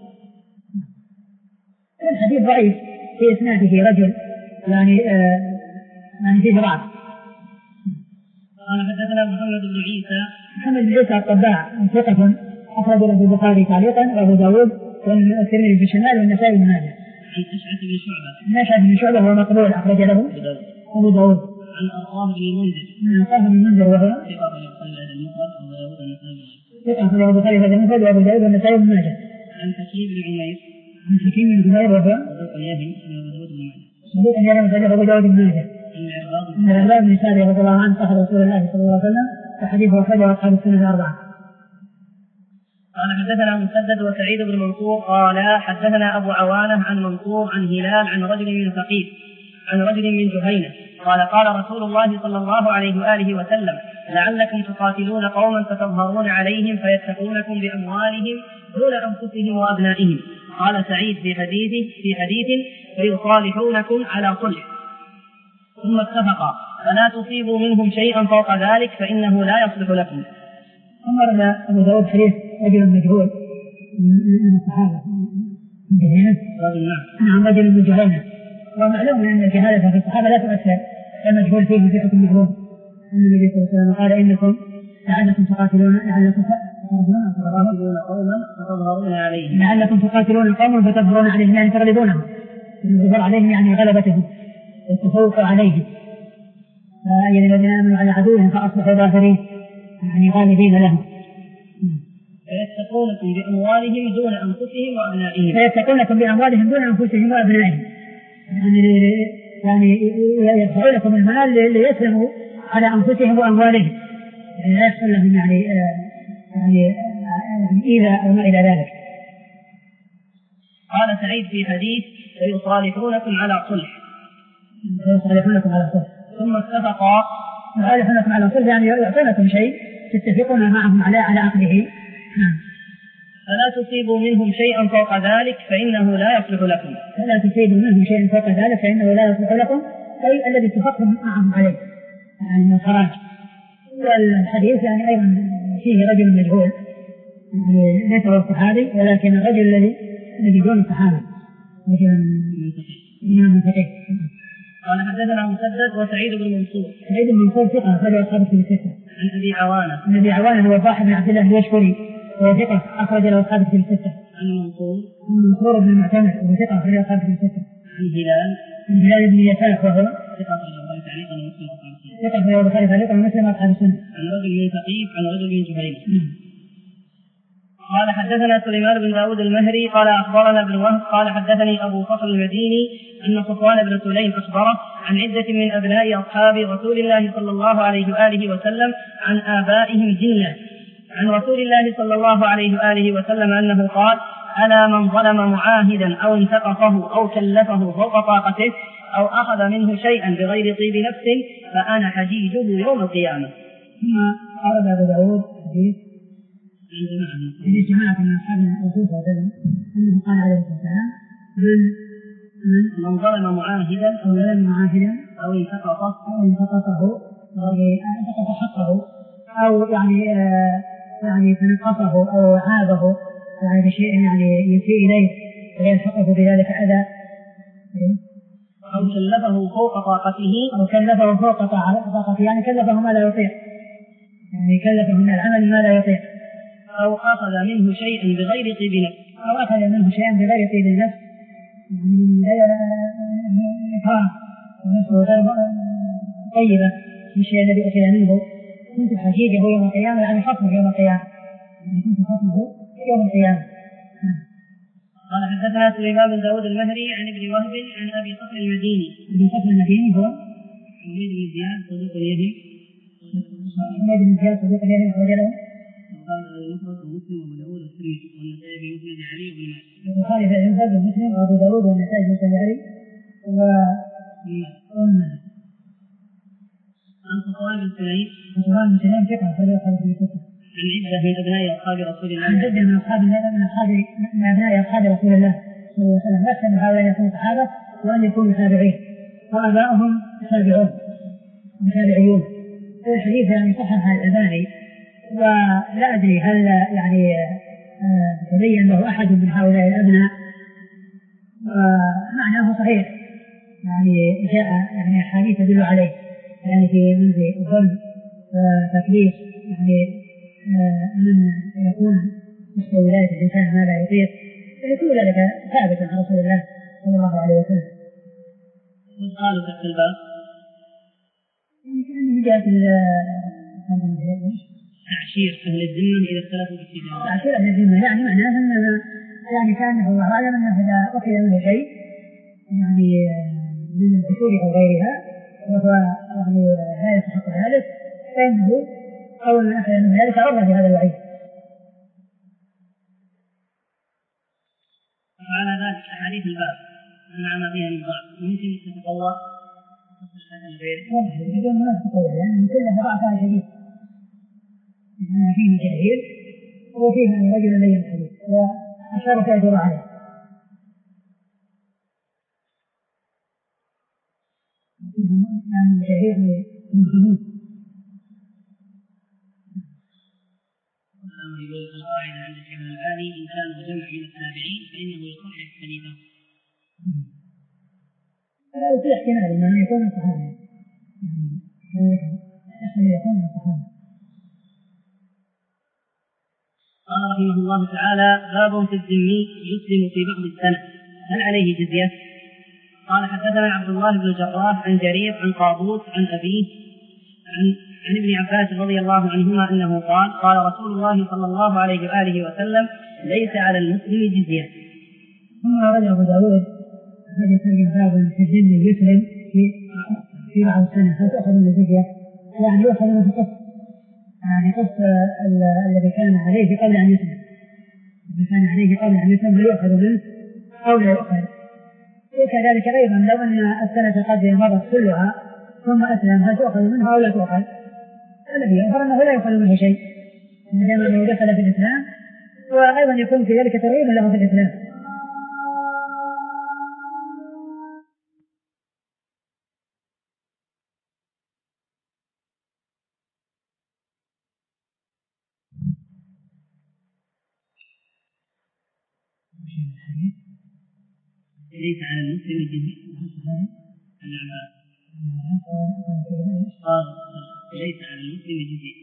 الحديث ضعيف في إسناده رجل يعني آه يعني فيه ضعف. قال حدثنا محمد بن عيسى محمد بن عيسى الطباع ثقة أخرج له البخاري تعليقا وأبو داود والترمذي في الشمال والنسائي بن ماجه. عن أشعث بن شعبة أشعث بن شعبة هو مقبول أخرج له أبو داود عن أرطاه بن المنذر. أرطاه بن المنذر وهو ثقة في البخاري المفرد وأبو داود والنسائي. ثقة في البخاري المفرد وأبو داود والنسائي بن ماجه. عن حكيم بن عمير. عن حكيم بن عمير وهو صدوق يهم أبو داود بن ماجه. صدوق يهم أبو داود بن ماجه. عن العباد بن سعد رضي الله عنه صاحب رسول الله صلى الله عليه وسلم وحديثه أخرجه أصحاب السنة الأربعة. قال حدثنا مسدد وسعيد بن منصور قال حدثنا أبو عوانة عن منصور عن هلال عن رجل من ثقيف عن رجل من جهينة قال قال رسول الله صلى الله عليه وآله وسلم لعلكم تقاتلون قوما فتظهرون عليهم فيتقونكم بأموالهم دون أنفسهم وأبنائهم. قال سعيد في حديث في حديث فيصالحونكم على صلح ثم اتفقا فلا تصيبوا منهم شيئا فوق ذلك فإنه لا يصلح لكم. ثم رد أبو داود حديث رجل مجهول من الصحابة من جهينة. نعم رجل من جهينة. ومعلوم أن الجهالة في الصحابة لا تؤثر المجهول فيه في حكم المجهول. النبي صلى الله عليه وسلم قال إنكم لعلكم تقاتلون لعلكم تقاتلون قوما فتظهرون عليهم لعلكم تقاتلون قوما فتظهرون عليهم يعني تغلبونهم. الظهور عليهم يعني غلبتهم والتفوق عليهم. فأي الذين آمنوا على عدوهم فأصبحوا ظاهرين يعني غالبين لهم. فيتقونكم بأموالهم دون أنفسهم وأبنائهم. فيتقونكم بأموالهم دون أنفسهم وأبنائهم. يعني يعني يدفعوا لكم المال ليسلموا على أنفسهم وأموالهم. يعني لا يحصل لهم يعني يعني إيذاء أو ما إلى ذلك. قال سعيد في حديث فيصالحونكم على صلح. فيصالحونكم على صلح. ثم اتفقا يصالحونكم على صلح يعني يعطونكم شيء تتفقون معهم على على عقده. فلا تصيبوا منهم شيئا فوق ذلك فإنه لا يصلح لكم. فلا تصيبوا منهم شيئا فوق ذلك فإنه لا يصلح لكم أي الذي اتفقتم معهم عليه يعني من الخراج. والحديث يعني أيضا فيه رجل مجهول يعني ليس هو الصحابي ولكن الرجل الذي الذي دون الصحابة رجل من ثقيف. قال حدثنا مسدد وسعيد بن منصور. سعيد بن منصور ثقة أخرج أصحاب الكتب الستة. عن أبي عوانة. عن أبي عوانة هو الضاحك بن عبد الله اليشكري وهو ثقة أخرج له أصحاب الكتب الستة. عن منصور. عن منصور بن المعتمر وهو ثقة أخرج له أصحاب الكتب الستة. عن هلال. عن هلال بن يساف وهو ثقة أخرج له تعليقا ومسلم أصحاب السنة. ثقة أخرج له تعليقا ومسلم أصحاب السنة. عن رجل من ثقيف عن رجل من جهينة. قال حدثنا سليمان بن داود المهري قال أخبرنا ابن وهب قال حدثني أبو فصل المديني أن صفوان بن سليم أخبره عن عدة من أبناء أصحاب رسول الله صلى الله عليه وآله وسلم عن آبائهم جنة عن رسول الله صلى الله عليه وآله وسلم أنه قال ألا من ظلم معاهدا أو انتقصه أو كلفه فوق طاقته أو أخذ منه شيئا بغير طيب نفس فأنا حجيجه يوم القيامة. ثم أورد أبو داود حديث عن جماعة من أصحاب الرسول صلى الله عليه وسلم أنه قال عليه الصلاة والسلام من من من ظلم معاهدا أو ظلم معاهدا أو انتقصه أو انتقصه انتقص حقه أو يعني آه يعني تنقصه أو عابه يعني بشيء يعني يسيء إليه ويلحقه بذلك أذى أو كلفه فوق طاقته أو كلفه فوق طاقته يعني كلفه ما لا يطيق يعني كلفه من العمل ما لا يطيق أو أخذ منه شيئا بغير طيب نفس أو أخذ منه شيئا بغير طيب النفس يعني من غير إكراه ونفسه غير طيبة الشيء الذي أخذ منه كنت حجيجه يوم القيامة يعني خصمه يوم القيامة يعني كنت خصمه يوم القيامة. قال حدثنا سليمان بن داود المهري عن ابن وهب عن أبي صخر المديني. أبي صخر المديني هو حميد بن زياد صدوق اليهم. حميد بن زياد صدوق اليهم أخرج له المفرد ومسلم وابو داود والترمذي والنسائي في مسند علي وابن ماجه. البخاري في المفرد ومسلم وابو داود والنسائي في مسند علي وابن ماجه. عن صفوان بن سليم. صفوان بن سليم ثقة أخرج أصحاب الكتب. عن عدة من أبناء أصحاب رسول الله. عن عدة من أصحاب من أصحاب من أبناء أصحاب رسول الله صلى الله عليه وسلم لا يحتمل هؤلاء أن يكونوا صحابة وأن يكونوا تابعين وآباؤهم تابعون وتابعيون. الحديث يعني صحح الألباني ولا أدري هل يعني تبين له أحد من هؤلاء الأبناء معناه صحيح يعني جاء يعني أحاديث تدل عليه يعني في منذ الظلم تكليف يعني من يكون مثل ولاية الإنسان ما لا يطيق يكون ذلك ثابتا عن رسول الله صلى الله عليه وسلم. قالوا تحت الباب من جهة تعشير أهل الذمة إذا اختلفوا في التجارة. تعشير أهل الذمة يعني معناه أن يعني كان الله أعلم أنه إذا أخذ منه شيء يعني من الأصول أو غيرها وهو يعني لا يستحق ذلك فإنه أول ما أخذ من ذلك عرض بهذا الوعيد. وعلى ذلك أحاديث الباب مع ما فيها من ضعف ممكن تتقوى غير بدون ما تتقوى لأنه كلها ضعفها شديد. فيه تأثير وفيها أن رجل لين الحديث وأشار تأثير عليه. يعني شهير من خمود. يقول القاعدة عند الشيخ الألباني إن كانوا جمع من التابعين فإنه يصحح حديثه. لا وفي احتمال أنه يكون صحابي يعني يكون صحابي. قال رحمه الله تعالى باب في الذمي يسلم في بعض السنة هل عليه جزية؟ قال حدثنا عبد الله بن جراح عن جرير عن قابوس عن أبيه عن, عن ابن عباس رضي الله عنهما أنه قال قال رسول الله صلى الله عليه وآله وسلم ليس على المسلم جزية. ثم رجع أبو داود هذا يترجم باب في الذمي يسلم في في بعض السنة هل تأخذ من الجزية؟ يعني يأخذ من القسط يعني قسط الذي كان عليه قبل أن يسلم الذي كان عليه قبل أن يسلم هل يأخذ منه أو لا يأخذ. وكذلك أيضا لو أن السنة قد مضت كلها ثم أسلم هل تؤخذ منه أو لا تؤخذ؟ الذي يظهر أنه لا يؤخذ منه شيء ما دام أنه دخل في الإسلام وأيضا يكون في ذلك ترغيب له في الإسلام. ليس على المسلم الجزية. قال ليس على المسلم الجزية.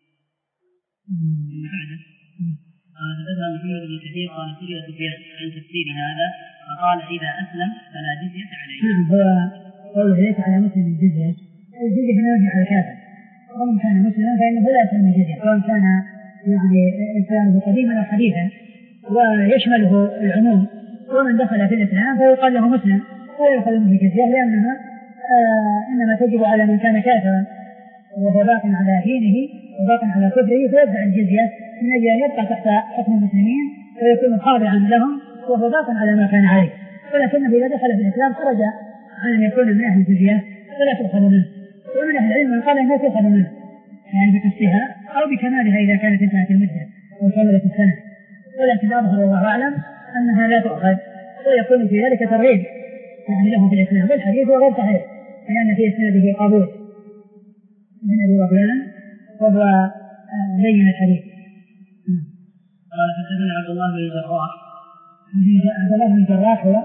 بعده قال حدثنا محمد بن كثير قال سئل سفيان عن تفسير هذا فقال إذا أسلم فلا جزية عليه. نعم هو قوله ليس على مسلم الجزية الجزية هنا يرجع على الكافر ومن كان مسلما فإنه لا يسلم الجزية سواء كان يعني إسلامه قديما أو حديثا ويشمله العموم ومن دخل في الإسلام فيقال له مسلم ولا يأخذ منه الجزية لأنها آه إنما تجب على من كان كافرا وهو باق على دينه وباق على كفره فيدفع الجزية من أجل أن يبقى تحت حكم المسلمين ويكون خاضعا لهم وهو باق على ما كان عليه. ولكنه إذا دخل في الإسلام خرج عن أن يكون من أهل الجزية فلا تؤخذ منه. ومن أهل العلم من قال أنها تؤخذ منه يعني بقصتها أو بكمالها إذا كانت انتهت المدة وكملت السنة. ولكن أظهر الله أعلم أنها لا تؤخذ ويكون في ذلك ترغيب يعني له في الإسلام. والحديث هو غير صحيح لأن في إسناده قابوس من أبي ربيان وهو لين الحديث. قال حدثنا عبد الله بن الجراح عبد الله بن الجراح هو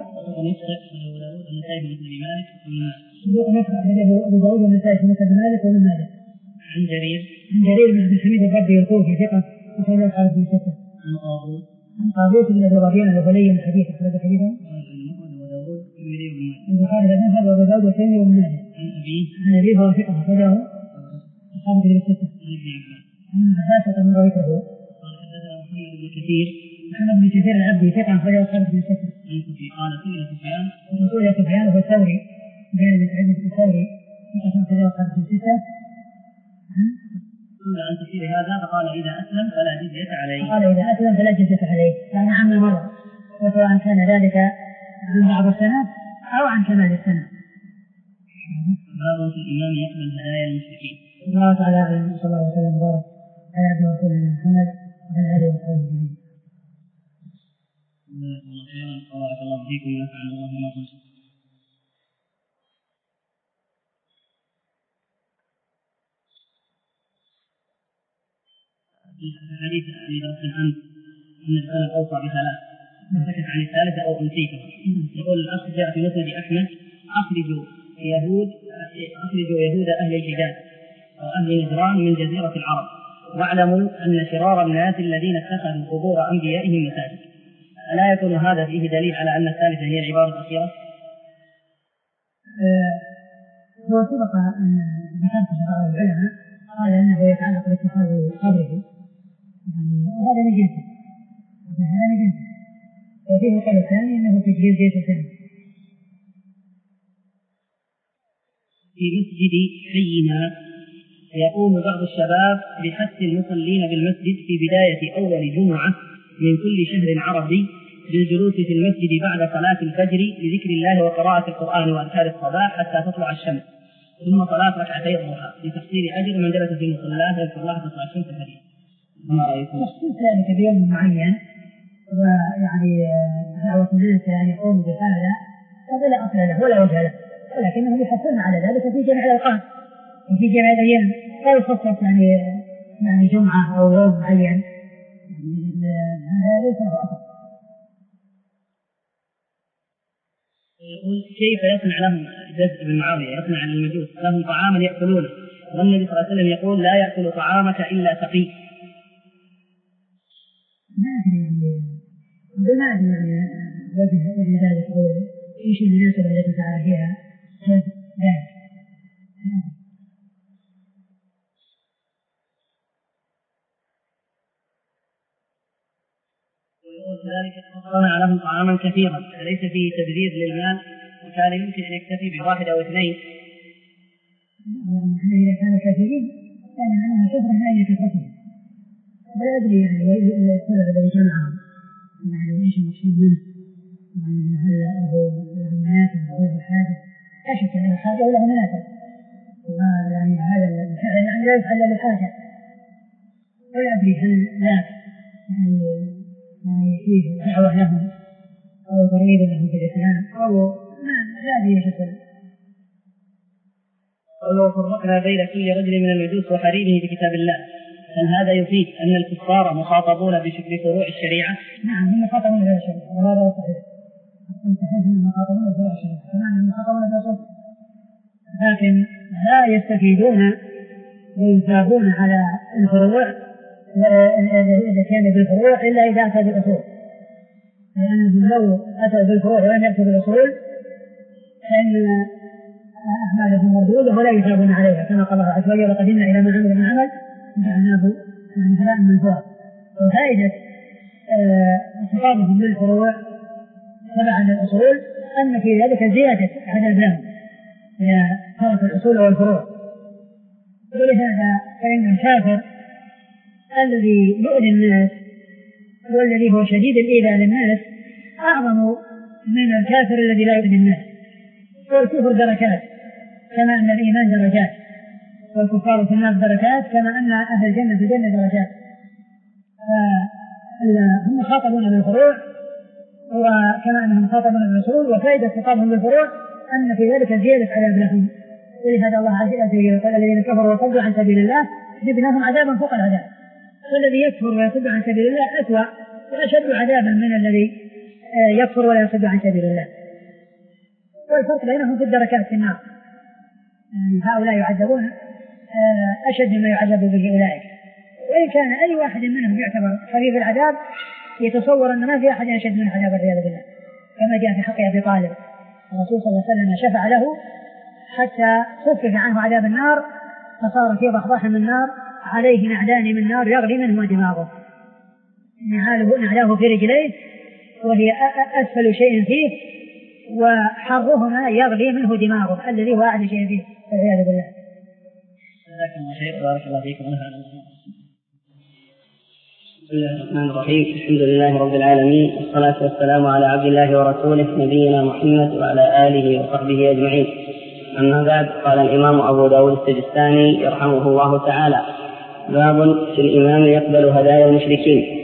صدوق نصر أخرجه أبو داود والنسائي في مسند مالك وابن ماجه. عن جرير عن جرير بن عبد الحميد الربي الكوفي ثقة أخرجه الحارث بن ستة. عن قابوس عن قابوس بن أبي ربيان الهلي الحديث أخرج حديثه البخاري ومسلم وأبو داود والترمذي وابن ماجه. عن أبيه عن أبيه وهو ثقة أخرجه أصحاب الكتب الستة. عن عباس بن رويته. قال حدثنا محمد بن كثير محمد بن كثير العبدي ثقة أخرجه أصحاب الكتب الستة. قال سئل سفيان وسئل سفيان هو الثوري جاء من عدة الثوري ثقة أخرجه أصحاب الكتب الستة. سئل عن تفسير هذا فقال إذا أسلم فلا جزية عليه. قال إذا أسلم فلا جزية عليه يعني عما مر وسواء كان ذلك عن بعض السنة أو عن كمال السنة. باب في الإمام يقبل هدايا المشركين. الله تعالى أعلم صلى الله عليه وسلم وبارك على عبده ورسوله محمد وعلى آله وصحبه أجمعين. جزاكم الله خيرا وبارك الله فيكم ونفعنا الله بما قلتم. في الحديث الذي درسنا أمس أن السلف أوصى بثلاث سكت عن الثالثة أو أنسيته. يقول الأخ جاء في مسند أحمد أخرجوا يهود أخرجوا يهود أهل الحجاز وأهل نجران من جزيرة العرب واعلموا أن شرار الناس الذين اتخذوا قبور أنبيائهم مساجد. ألا يكون هذا فيه دليل على أن الثالثة هي العبارة الأخيرة؟ هو سبق أن ذكرت بعض العلماء قال أنه يتعلق باتخاذ قبره يعني وهذا نجاسة هذا نجاسة وفيه القول الثاني أنه تجهيز جيش الثاني. في مسجد حينا يقوم بعض الشباب بحث المصلين بالمسجد في بداية أول جمعة من كل شهر عربي بالجلوس في المسجد بعد صلاة الفجر لذكر الله وقراءة القرآن وأذكار الصباح حتى تطلع الشمس، ثم صلاة ركعتي الضحى لتحصيل أجر من جلس في مصلاه يذكر الله تطلع الشمس الهدية. ما رأيكم؟ تخصيص ذلك بيوم معين ويعني دعوة الناس أن يقوموا بهذا هذا لا أصل له ولا وجه له، ولكنهم يحثون على ذلك في جميع الأوقات وفي جميع الأيام، لا يخصص يعني يعني جمعة أو يوم معين، هذا ليس له أصل. يقول كيف يصنع لهم جزء بن معاوية يصنع للمجوس لهم طعاما يأكلونه والنبي صلى الله عليه وسلم يقول لا يأكل طعامك إلا تقي. ما أدري يعني ما أدري يعني وجه ذلك أو إيش المناسبة التي فعل فيها ذلك. ويقول كذلك صنع لهم طعاما كثيرا فليس فيه تبذير للمال وكان يمكن أن يكتفي بواحد أو اثنين. يعني إذا كانوا كثيرين كان معناها كثرة من أي كثرتهم، ولا أدري يعني السبب الذي جمعهم يعني إيش المقصود منه، يعني هل له يعني مناسب أو له حاجة؟ لا شك أن له حاجة وله مناسب، ويعني هذا الفعل يعني لا يفعل للحاجة، ولا أدري هل لا يعني يعني فيه دعوة لهم أو ترغيب لهم في الإسلام أو ما لا أدري ايش السبب. ولو فرقنا بين كل رجل من المجوس وحريمه في كتاب الله هل هذا يفيد أن الكفار مخاطبون بفروع الشريعة؟ نعم هم مخاطبون بفروع الشريعة وهذا صحيح، صحيح أنهم مخاطبون بفروع الشريعة كما أنهم مخاطبون بالرسول، لكن لا يستفيدون ويثابون على الفروع إذا كان بالفروع إلا إذا أتى بالأصول، لأنهم لو أتوا بالفروع ولم يأتوا بالأصول فإن أعمالهم مردودة ولا يثابون عليها كما قال الله عز وجل وقدمنا إلى ما عملوا من عمل جعلناه يعني هباء منثورا. وفائدة خطابهم للفروع تبعا للأصول أن في ذلك زيادة عدد لهم إلى ترك الأصول والفروع، ولهذا فإن الكافر الذي يؤذي الناس والذي هو شديد الإيذاء للناس أعظم من الكافر الذي لا يؤذي الناس، والكفر دركات كما أن الإيمان درجات، والكفار في النار دركات كما أن أهل الجنة في الجنة درجات. فهم خاطبون بالفروع وكما أنهم خاطبون بالأصول، وفائدة خطابهم بالفروع أن في ذلك زيادة عذاب لهم، ولهذا الله عز وجل قال الذين كفروا وصدوا عن سبيل الله زدناهم عذابا فوق العذاب، والذي يكفر ويصد عن سبيل الله أسوأ وأشد عذابا من الذي يكفر ولا يصد عن سبيل الله. والفرق بينهم في الدركات في النار، يعني هؤلاء يعذبون أشد مما يعذب به أولئك، وإن كان أي واحد منهم يعتبر خفيف العذاب يتصور أن ما في أحد أشد من عذاب والعياذ بالله، كما جاء في حق أبي طالب الرسول صلى الله عليه وسلم شفع له حتى خفف عنه عذاب النار فصار في ضحضاح من النار عليه نعدان من نار يغلي منهما دماغه، نعاله نعلاه في رجليه وهي أسفل شيء فيه وحرهما يغلي منه دماغه الذي هو أعلى شيء فيه والعياذ بالله. جزاكم الله خير وبارك الله فيكم ونفعنا الله. بسم الله الرحمن الرحيم، الحمد لله رب العالمين، والصلاة والسلام على عبد الله ورسوله نبينا محمد وعلى آله وصحبه أجمعين. أما بعد، قال الإمام أبو داود السجستاني يرحمه الله تعالى: باب في الإمام يقبل هدايا المشركين.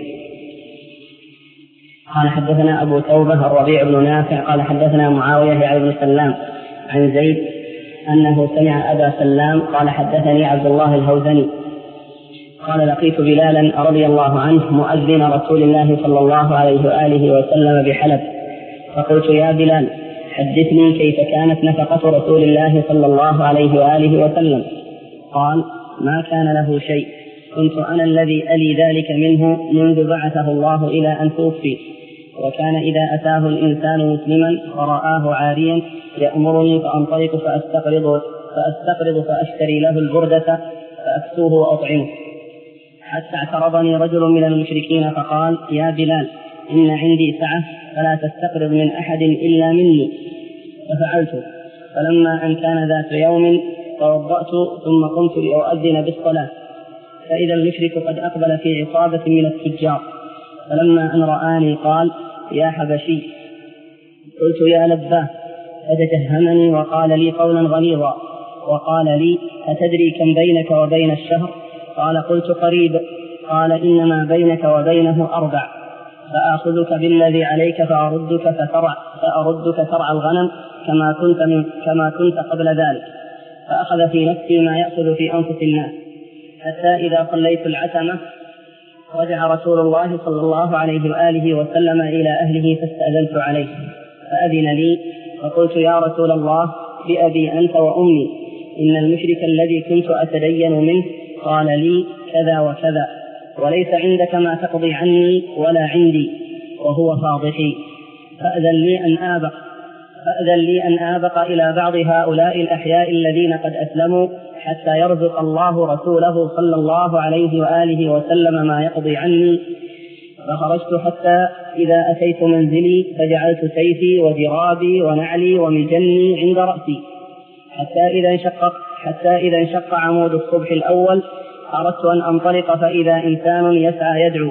قال حدثنا أبو توبة الربيع بن نافع قال حدثنا معاوية يعني بن سلام عن زيد أنه سمع أبا سلام قال حدثني عبد الله الهوزني قال لقيت بلالا رضي الله عنه مؤذن رسول الله صلى الله عليه وآله وسلم بحلب، فقلت: يا بلال، حدثني كيف كانت نفقة رسول الله صلى الله عليه وآله وسلم. قال: ما كان له شيء، كنت أنا الذي ألي ذلك منه منذ بعثه الله إلى أن توفي، وكان إذا أتاه الإنسان مسلما ورآه عاريا يأمرني فأنطلق فأستقرض, فأستقرض فأشتري له البردة فأكسوه وأطعمه، حتى اعترضني رجل من المشركين فقال: يا بلال، إن عندي سعة فلا تستقرض من أحد إلا مني. ففعلت. فلما أن كان ذات يوم توضأت ثم قمت لأؤذن بالصلاة، فإذا المشرك قد أقبل في عصابة من التجار، فلما أن رآني قال: يا حبشي. قلت: يا لباه. فتجهمني وقال لي قولا غليظا، وقال لي: أتدري كم بينك وبين الشهر؟ قال: قلت: قريب. قال: إنما بينك وبينه أربع، فآخذك بالذي عليك فأردك فترع فأردك ترعى الغنم كما كنت, من كما كنت قبل ذلك. فأخذ في نفسي ما يأخذ في أنفس الناس، حتى إذا صليت العتمة رجع رسول الله صلى الله عليه وآله وسلم إلى أهله، فاستأذنت عليه فأذن لي، فقلت: يا رسول الله، بأبي أنت وأمي، إن المشرك الذي كنت أتدين منه قال لي كذا وكذا، وليس عندك ما تقضي عني ولا عندي، وهو فاضحي، فأذن لي أن آبق فأذن لي أن آبق إلى بعض هؤلاء الأحياء الذين قد أسلموا، حتى يرزق الله رسوله صلى الله عليه وآله وسلم ما يقضي عني. فخرجت حتى إذا أتيت منزلي فجعلت سيفي وجرابي ونعلي ومجني عند رأسي، حتى إذا انشق حتى إذا انشق عمود الصبح الأول أردت أن أنطلق، فإذا إنسان يسعى يدعو: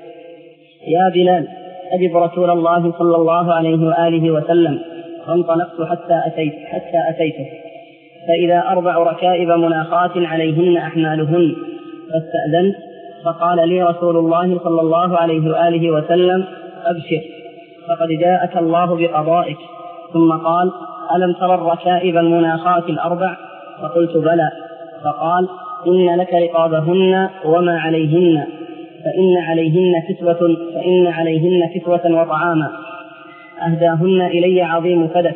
يا بلال، أجب رسول الله صلى الله عليه وآله وسلم. فانطلقت حتى أتيت حتى أتيته، فإذا أربع ركائب مناخات عليهن أحمالهن، فاستأذنت، فقال لي رسول الله صلى الله عليه وآله وسلم: أبشر، فقد جاءك الله بقضائك. ثم قال: ألم ترى الركائب المناخات الأربع؟ فقلت: بلى. فقال: إن لك رقابهن وما عليهن، فإن عليهن كسوة فإن عليهن كسوة وطعاما، أهداهن إلي عظيم فدك،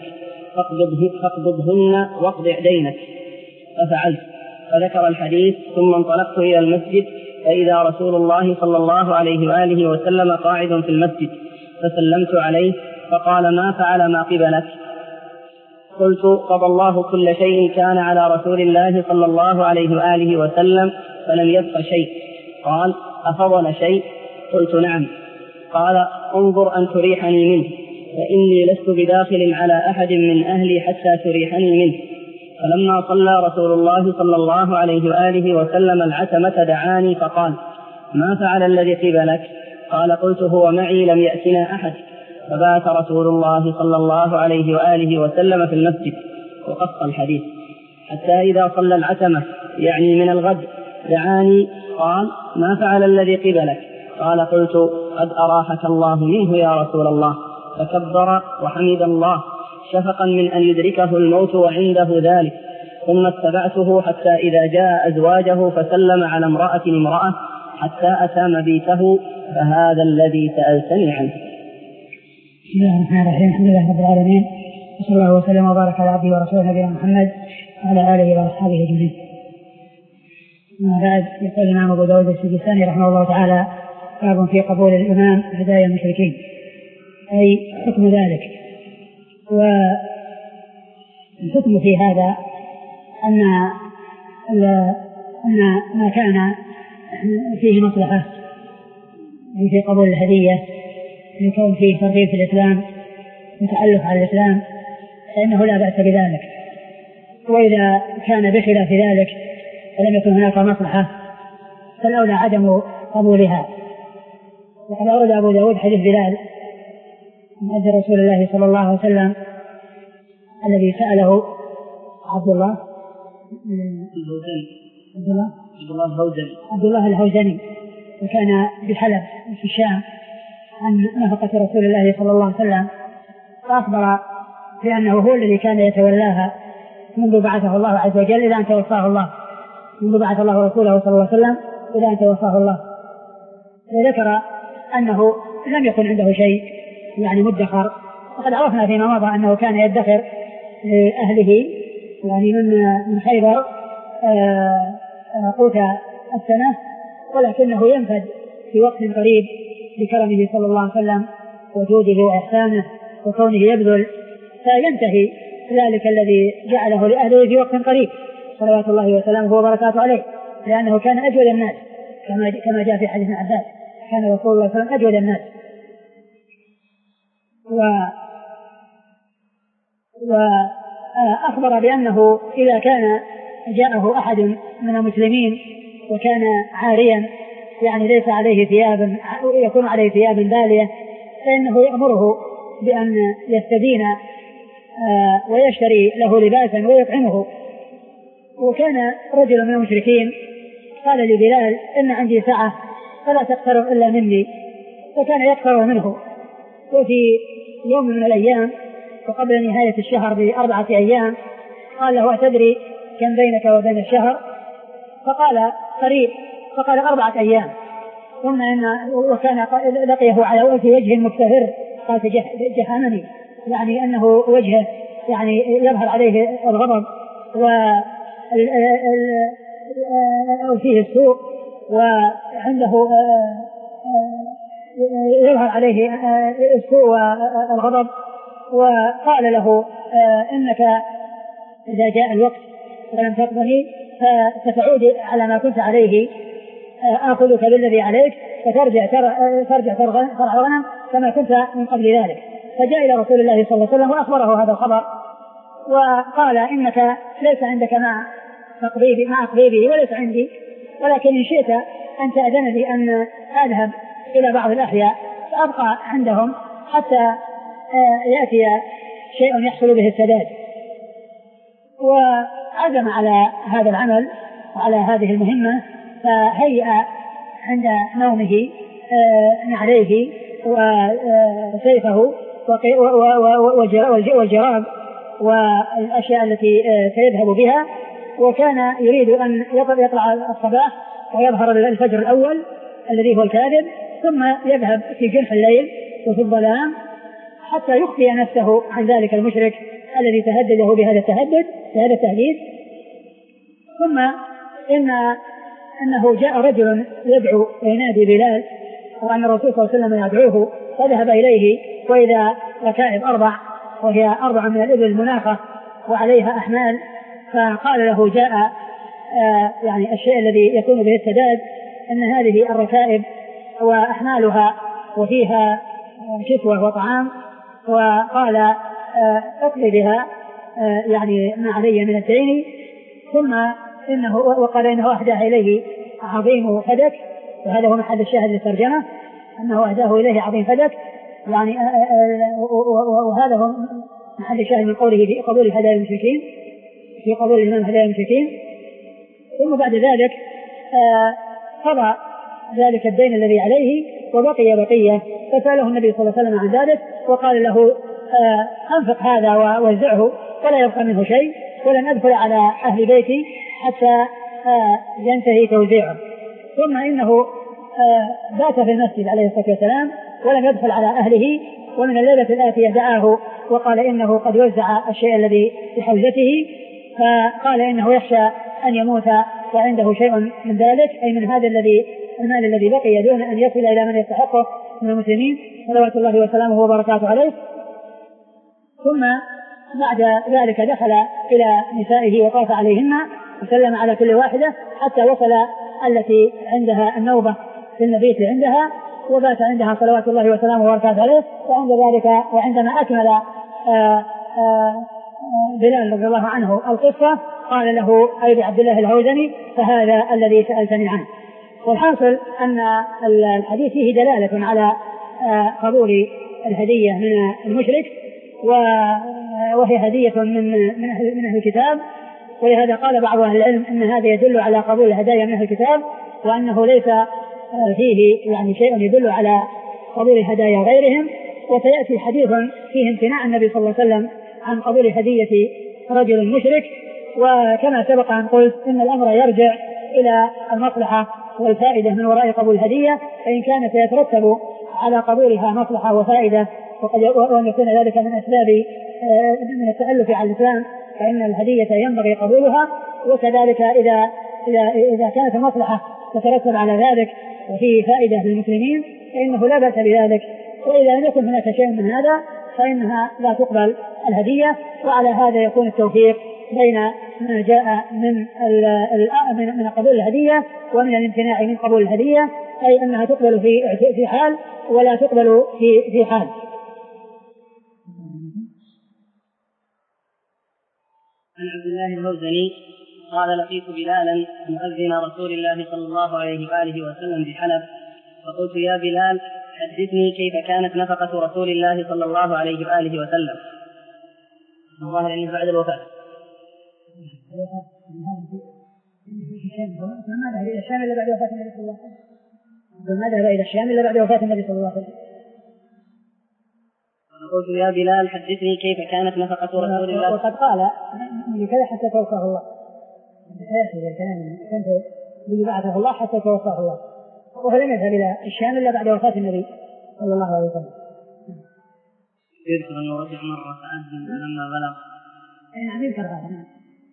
فاقبضهن واقض دينك. ففعلت، فذكر الحديث. ثم انطلقت إلى المسجد، فإذا رسول الله صلى الله عليه وآله وسلم قاعد في المسجد، فسلمت عليه، فقال: ما فعل ما قبلك؟ قلت: قضى الله كل شيء كان على رسول الله صلى الله عليه وآله وسلم، فلم يبق شيء. قال: أفضل شيء؟ قلت: نعم. قال: انظر أن تريحني منه، فإني لست بداخل على أحد من أهلي حتى تريحني منه. فلما صلى رسول الله صلى الله عليه وآله وسلم العتمة دعاني فقال: ما فعل الذي قبلك؟ قال: قلت: هو معي، لم يأتنا أحد. فبات رسول الله صلى الله عليه وآله وسلم في المسجد. وقص الحديث حتى إذا صلى العتمة، يعني من الغد، دعاني قال: ما فعل الذي قبلك؟ قال: قلت: قد أراحك الله منه يا رسول الله. فكبر وحمد الله شفقا من أن يدركه الموت وعنده ذلك. ثم اتبعته حتى إذا جاء أزواجه فسلم على امرأة امرأة حتى أتى مبيته، فهذا الذي سألتني عنه. بسم الله الرحمن الرحيم. الحمد لله رب العالمين، وصلى الله وسلم وبارك على عبده ورسوله نبينا محمد وعلى آله وأصحابه أجمعين. أما بعد، يقول الإمام أبو داود السجستاني رحمه الله تعالى: باب في قبول الإمام هدايا المشركين، أي حكم ذلك. والحكم في هذا أن أن ما كان فيه مصلحة في قبول الهدية يكون فيه ترغيب في الإسلام وتألف على الإسلام فإنه لا بأس بذلك، وإذا كان بخلاف ذلك فلم يكن هناك مصلحة فالأولى عدم قبولها. وقد أورد أبو داود حديث بلال مؤذن رسول الله صلى الله عليه وسلم الذي سأله عبد الله عبد الله عبد الله الهوزني، وكان بحلب في الشام، عن نفقة رسول الله صلى الله عليه وسلم، فأخبر بأنه هو الذي كان يتولاها منذ بعثه الله عز وجل إلى أن توفاه الله، منذ بعث الله رسوله صلى الله عليه وسلم إلى أن توفاه الله. وذكر أنه لم يكن عنده شيء يعني مدخر، وقد عرفنا فيما مضى أنه كان يدخر لأهله يعني من من خيبر قوت السنة، ولكنه ينفد في وقت قريب بكرمه صلى الله عليه وسلم وجوده وإحسانه وكونه يبذل، فينتهي ذلك الذي جعله لأهله في وقت قريب صلوات الله وسلامه وبركاته عليه، لأنه كان أجود الناس كما كما جاء في حديث عباس، كان رسول الله صلى الله عليه وسلم أجود الناس. و وأخبر بأنه إذا كان جاءه أحد من المسلمين وكان عاريا يعني ليس عليه ثياب يكون عليه ثياب بالية فإنه يأمره بأن يستدين ويشتري له لباسا ويطعمه. وكان رجل من المشركين قال لبلال إن عندي سعة فلا تقترب إلا مني، فكان يقترب منه. وفي يوم من الأيام وقبل نهاية الشهر بأربعة أيام قال له أتدري كم بينك وبين الشهر؟ فقال قريب، فقال أربعة أيام. ثم إن وكان لقيه على وجه مكتهر قال جهنمي، يعني أنه وجهه يعني يظهر عليه الغضب وفيه السوء وعنده يظهر عليه السوء والغضب. وقال له إنك إذا جاء الوقت ولم تقبلني فتعود على ما كنت عليه، آخذك بالذي عليك فترجع ترجع ترعى الغنم كما كنت من قبل ذلك. فجاء إلى رسول الله صلى الله عليه وسلم وأخبره هذا الخبر وقال إنك ليس عندك ما تقضي به ما أقضي به وليس عندي، ولكن إن شئت أن تأذن لي أن أذهب إلى بعض الأحياء فأبقى عندهم حتى يأتي شيء يحصل به السداد. وعزم على هذا العمل وعلى هذه المهمة، فهيأ عند نومه نعليه وسيفه والجراب والأشياء التي سيذهب بها، وكان يريد أن يطلع الصباح ويظهر الفجر الأول الذي هو الكاذب، ثم يذهب في جنح الليل وفي الظلام حتى يخفي نفسه عن ذلك المشرك الذي تهدده بهذا التهدد بهذا التهديد. ثم إن أنه جاء رجل يدعو وينادي بلال، وأن الرسول صلى الله عليه وسلم يدعوه، فذهب إليه وإذا ركائب أربع وهي أربع من الإبل المناخة وعليها أحمال، فقال له جاء آه يعني الشيء الذي يكون به السداد أن هذه الركائب وأحمالها وفيها كسوة وطعام، وقال آه أقضي بها آه يعني ما علي من الدين. ثم إنه وقال إنه أهداه إليه عظيم فدك، وهذا هو محل الشاهد للترجمة أنه أهداه إليه عظيم فدك، يعني وهذا هو محل الشاهد من قوله في قبول هدايا المشركين في قبول الإمام هدايا المشركين. ثم بعد ذلك قضى ذلك الدين الذي عليه وبقي بقية، فسأله النبي صلى الله عليه وسلم عن ذلك وقال له أنفق هذا ووزعه ولا يبقى منه شيء، ولن أدخل على أهل بيتي حتى ينتهي توزيعه. ثم إنه بات في المسجد عليه الصلاة والسلام ولم يدخل على أهله، ومن الليلة الآتية دعاه وقال إنه قد وزع الشيء الذي في حوزته، فقال إنه يخشى أن يموت وعنده شيء من ذلك، أي من هذا الذي المال الذي بقي دون أن يصل إلى من يستحقه من المسلمين صلوات الله وسلامه وبركاته عليه. ثم بعد ذلك دخل إلى نسائه وطاف عليهن وسلم على كل واحدة حتى وصل التي عندها النوبة في المبيت عندها، وبات عندها صلوات الله وسلامه وبركاته عليه. وعند ذلك وعندما أكمل آآ آآ بلال رضي الله عنه القصة قال له أي عبد الله الهوزني فهذا الذي سألتني عنه. والحاصل أن الحديث فيه دلالة على قبول الهدية من المشرك، وهي هدية من من أهل, من أهل الكتاب، ولهذا قال بعض أهل العلم أن هذا يدل على قبول الهدايا من أهل الكتاب، وأنه ليس فيه يعني شيء يدل على قبول هدايا غيرهم. وسيأتي حديث فيه امتناع النبي صلى الله عليه وسلم عن قبول هدية رجل مشرك. وكما سبق أن قلت إن الأمر يرجع إلى المصلحة والفائدة من وراء قبول الهدية، فإن كان سيترتب على قبولها مصلحة وفائدة وأن يكون ذلك من أسباب من التألف على الإسلام فإن الهدية ينبغي قبولها. وكذلك إذا إذا إذا كانت المصلحة تترتب على ذلك وفيه فائدة للمسلمين فإنه لا بأس بذلك. وإذا لم يكن هناك شيء من هذا فإنها لا تقبل الهدية. وعلى هذا يكون التوفيق بين ما جاء من من من قبول الهدية ومن الامتناع من قبول الهدية، أي أنها تقبل في في حال ولا تقبل في في حال. عن عبد الله الموزني قال: لقيت بلالا مؤذن رسول الله صلى الله عليه وآله وسلم بحلب، فقلت: يا بلال، حدثني كيف كانت نفقة رسول الله صلى الله عليه وآله وسلم. الظاهر أنه بعد الوفاة. ما ذهب إلى الشام إلا بعد وفاة النبي صلى الله عليه وسلم. ما ذهب إلى الشام إلا بعد وفاة النبي صلى الله عليه وسلم. قلت: يا بلال، حدثني كيف كانت نفقة رسول الله. وقد قال كذا حتى توفاه الله. سيأتي الكلام كنت به بعثه الله حتى توفاه الله، ولم يذهب إلى الشام إلا بعد وفاة النبي صلى الله عليه وسلم. يذكر أنه رجع مرة فأذن لما بلغ. نعم يذكر هذا.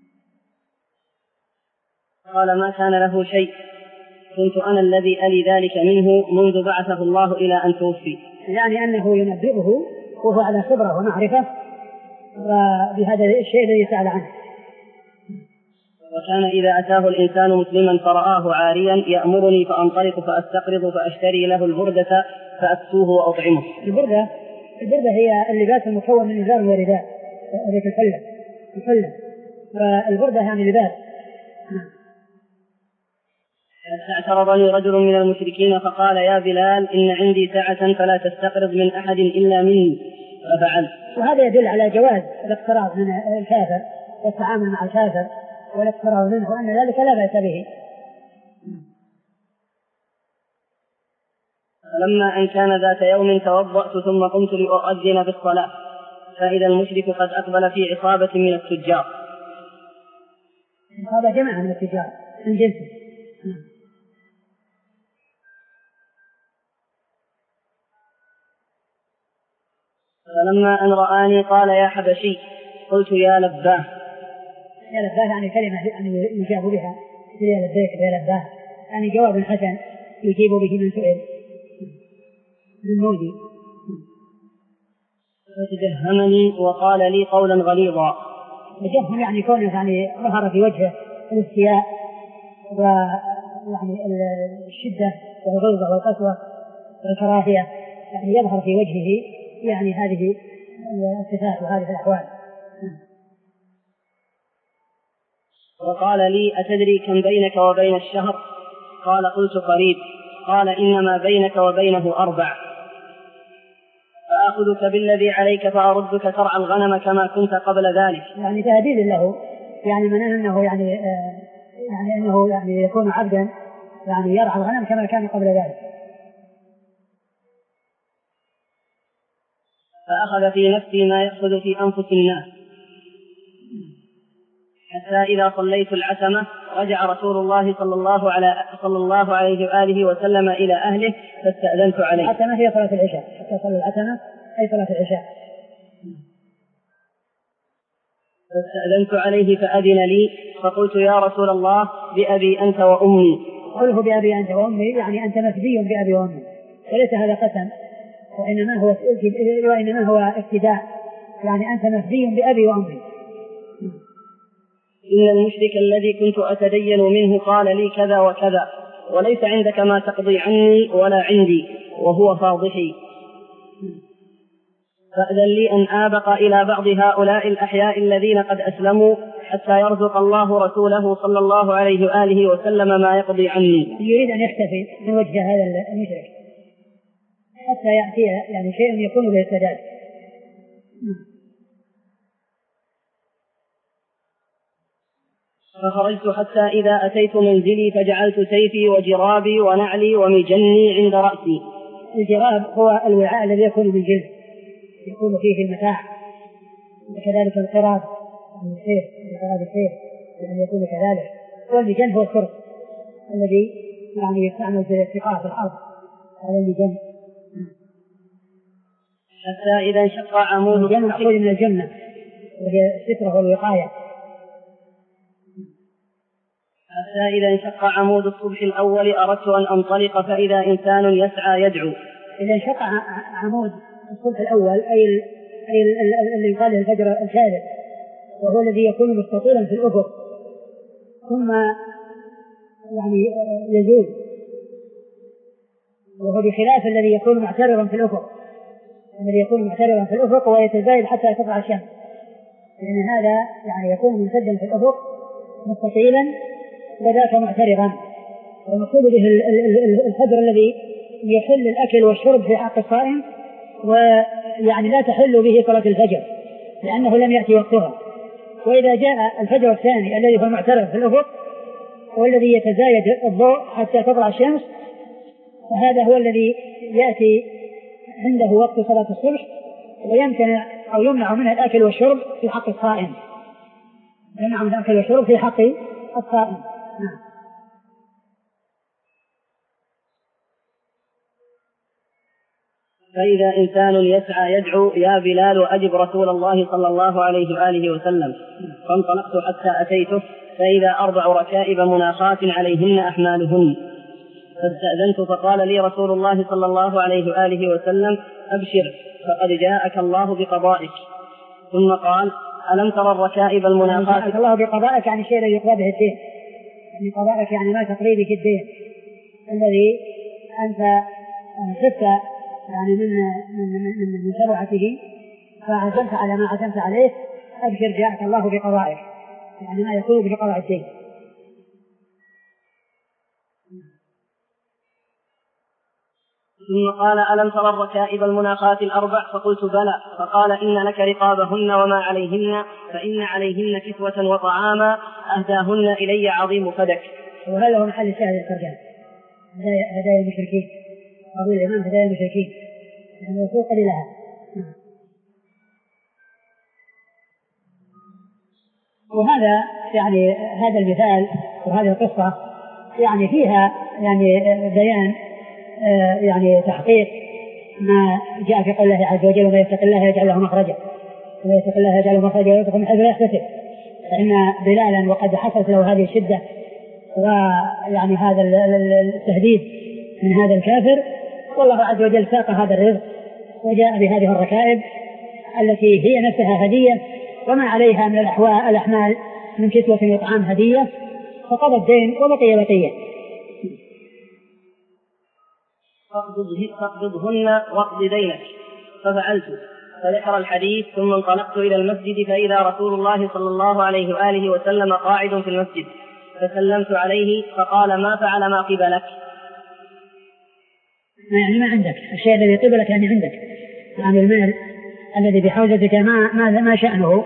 قال: ما كان له شيء، كنت أنا الذي ألي ذلك منه منذ بعثه الله إلى أن توفي. يعني أنه ينبئه وهو على خبرة ومعرفة بهذا الشيء الذي سأل عنه. وكان إذا أتاه الإنسان مسلما فرآه عاريا يأمرني فأنطلق فأستقرض فأشتري له البردة فأكسوه وأطعمه. البردة البردة هي اللباس المكون من إزار ورداء التي تسلم تسلم فالبردة يعني لباس. اعترضني رجل من المشركين فقال: يا بلال، إن عندي ساعة فلا تستقرض من أحد إلا مني، ففعلت. وهذا يدل على جواز الاقتراض من الكافر والتعامل مع الكافر والاقتراض منه، وأن ذلك لا بأس به. فلما أن كان ذات يوم توضأت ثم قمت لأؤذن بالصلاة، فإذا المشرك قد أقبل في عصابة من التجار. هذا جماعة من التجار من جنسه. فلما أن رآني قال: يا حبشي. قلت: يا لباه. يا لباه يعني كلمة يعني يجاب بها، يا لبيك يا لباه، يعني جواب حسن يجيب به من سئل من مودي. فتجهمني وقال لي قولا غليظا. تجهم يعني كونه يعني ظهر في وجهه الاستياء ويعني الشدة والغلظة والقسوة والكراهية، يعني يظهر في وجهه يعني هذه الصفات وهذه الأحوال. وقال لي: أتدري كم بينك وبين الشهر؟ قال: قلت: قريب. قال: إنما بينك وبينه أربع، فآخذك بالذي عليك فأردك ترعى الغنم كما كنت قبل ذلك. يعني تهديد له، يعني من أنه يعني آه يعني أنه يعني يكون عبدا يعني يرعى الغنم كما كان قبل ذلك. فأخذ في نفسي ما يأخذ في أنفس الناس، حتى إذا صليت العتمة رجع رسول الله صلى الله على صلى الله عليه وآله وسلم إلى أهله فاستأذنت عليه. العتمة هي صلاة العشاء، حتى صلى العتمة أي صلاة العشاء. فاستأذنت عليه فأذن لي، فقلت: يا رسول الله، بأبي أنت وأمي. قوله بأبي أنت وأمي يعني أنت مفدي بأبي وأمي، وليس هذا قسم، وإنما هو وإنما هو ابتداء، يعني أنت مفدي بأبي وأمي. إن المشرك الذي كنت أتدين منه قال لي كذا وكذا، وليس عندك ما تقضي عني ولا عندي، وهو فاضحي، فأذن لي أن آبق إلى بعض هؤلاء الأحياء الذين قد أسلموا حتى يرزق الله رسوله صلى الله عليه وآله وسلم ما يقضي عني. يريد أن يختفي من وجه هذا المشرك حتى يأتي يعني شيء يكون به السداد. فخرجت حتى إذا أتيت منزلي فجعلت سيفي وجرابي ونعلي ومجني عند رأسي. الجراب هو الوعاء الذي يكون من جلد يكون فيه المتاع، وكذلك القراب من السيف القراب السيف يعني يكون كذلك، والمجن هو الكرس الذي يعني يستعمل في الاتقاء في الأرض على المجن. حتى إذا انشق عمود الجنة مأخوذ من الجنة وهي السترة والوقاية. حتى إذا انشق عمود الصبح الأول أردت أن أنطلق فإذا إنسان يسعى يدعو. إذا انشق عمود الصبح الأول أي الذي يقال الفجر الكاذب، وهو الذي يكون مستطيلا في الأفق ثم يعني يزول، وهو بخلاف الذي يكون معترضا في الأفق، الذي يكون معترضا في الأفق ويتزايد حتى تطلع الشمس، لأن هذا يعني يكون ممتدا في الأفق مستطيلا وذاك معترضا. والمقصود به الفجر الذي يحل الأكل والشرب في حق الصائم، ويعني لا تحل به صلاة الفجر لأنه لم يأتي وقتها. وإذا جاء الفجر الثاني الذي هو معترض في الأفق والذي يتزايد الضوء حتى تطلع الشمس، فهذا هو الذي يأتي عنده وقت صلاة الصبح ويمتنع أو يمنع منه الأكل والشرب في حق الصائم، يمنع من الأكل والشرب في حق الصائم. نعم. فإذا إنسان يسعى يدعو يا بلال أجب رسول الله صلى الله عليه وآله وسلم، فانطلقت حتى أتيته فإذا أربع ركائب مناخات عليهن أحمالهن، فاستأذنت فقال لي رسول الله صلى الله عليه وآله وسلم أبشر فقد جاءك الله بقضائك. ثم قال ألم ترى الركائب المناخات؟ جاءك الله بقضائك يعني شيء الذي يقضى به الدين، يعني قضائك يعني ما تقضي به الدين الذي أنت خفت يعني من من من, من سرعته فعزمت على ما عزمت عليه. أبشر جاءك الله بقضائك يعني ما يكون بقضاء الدين. ثم قال ألم ترى الركائب المناخات الأربع؟ فقلت بلى. فقال إن لك رقابهن وما عليهن، فإن عليهن كسوة وطعاما أهداهن إلي عظيم فدك. وهذا هو محل الشاهد الترجمة، هدايا المشركين، قول الإمام هدايا المشركين يعني وسوق لها. وهذا يعني هذا المثال وهذه القصة يعني فيها يعني بيان يعني تحقيق ما جاء في قول الله عز وجل وما يتق الله يجعل له مخرجا، وما يتق الله يجعل له مخرجا ويرزقه من حيث لا يحتسب. فإن بلالا وقد حصلت له هذه الشدة ويعني هذا التهديد من هذا الكافر، والله عز وجل ساق هذا الرزق وجاء بهذه الركائب التي هي نفسها هدية وما عليها من الأحمال من كسوة وطعام هدية، فقضى الدين وبقي بقية. فاقبضهن واقض دينك، ففعلت. فذكر الحديث ثم انطلقت إلى المسجد فإذا رسول الله صلى الله عليه وآله وسلم قاعد في المسجد، فسلمت عليه فقال ما فعل ما قبلك؟ يعني ما عندك الشيء الذي قبلك يعني عندك عن المال الذي بحوزتك ما ما ما شأنه.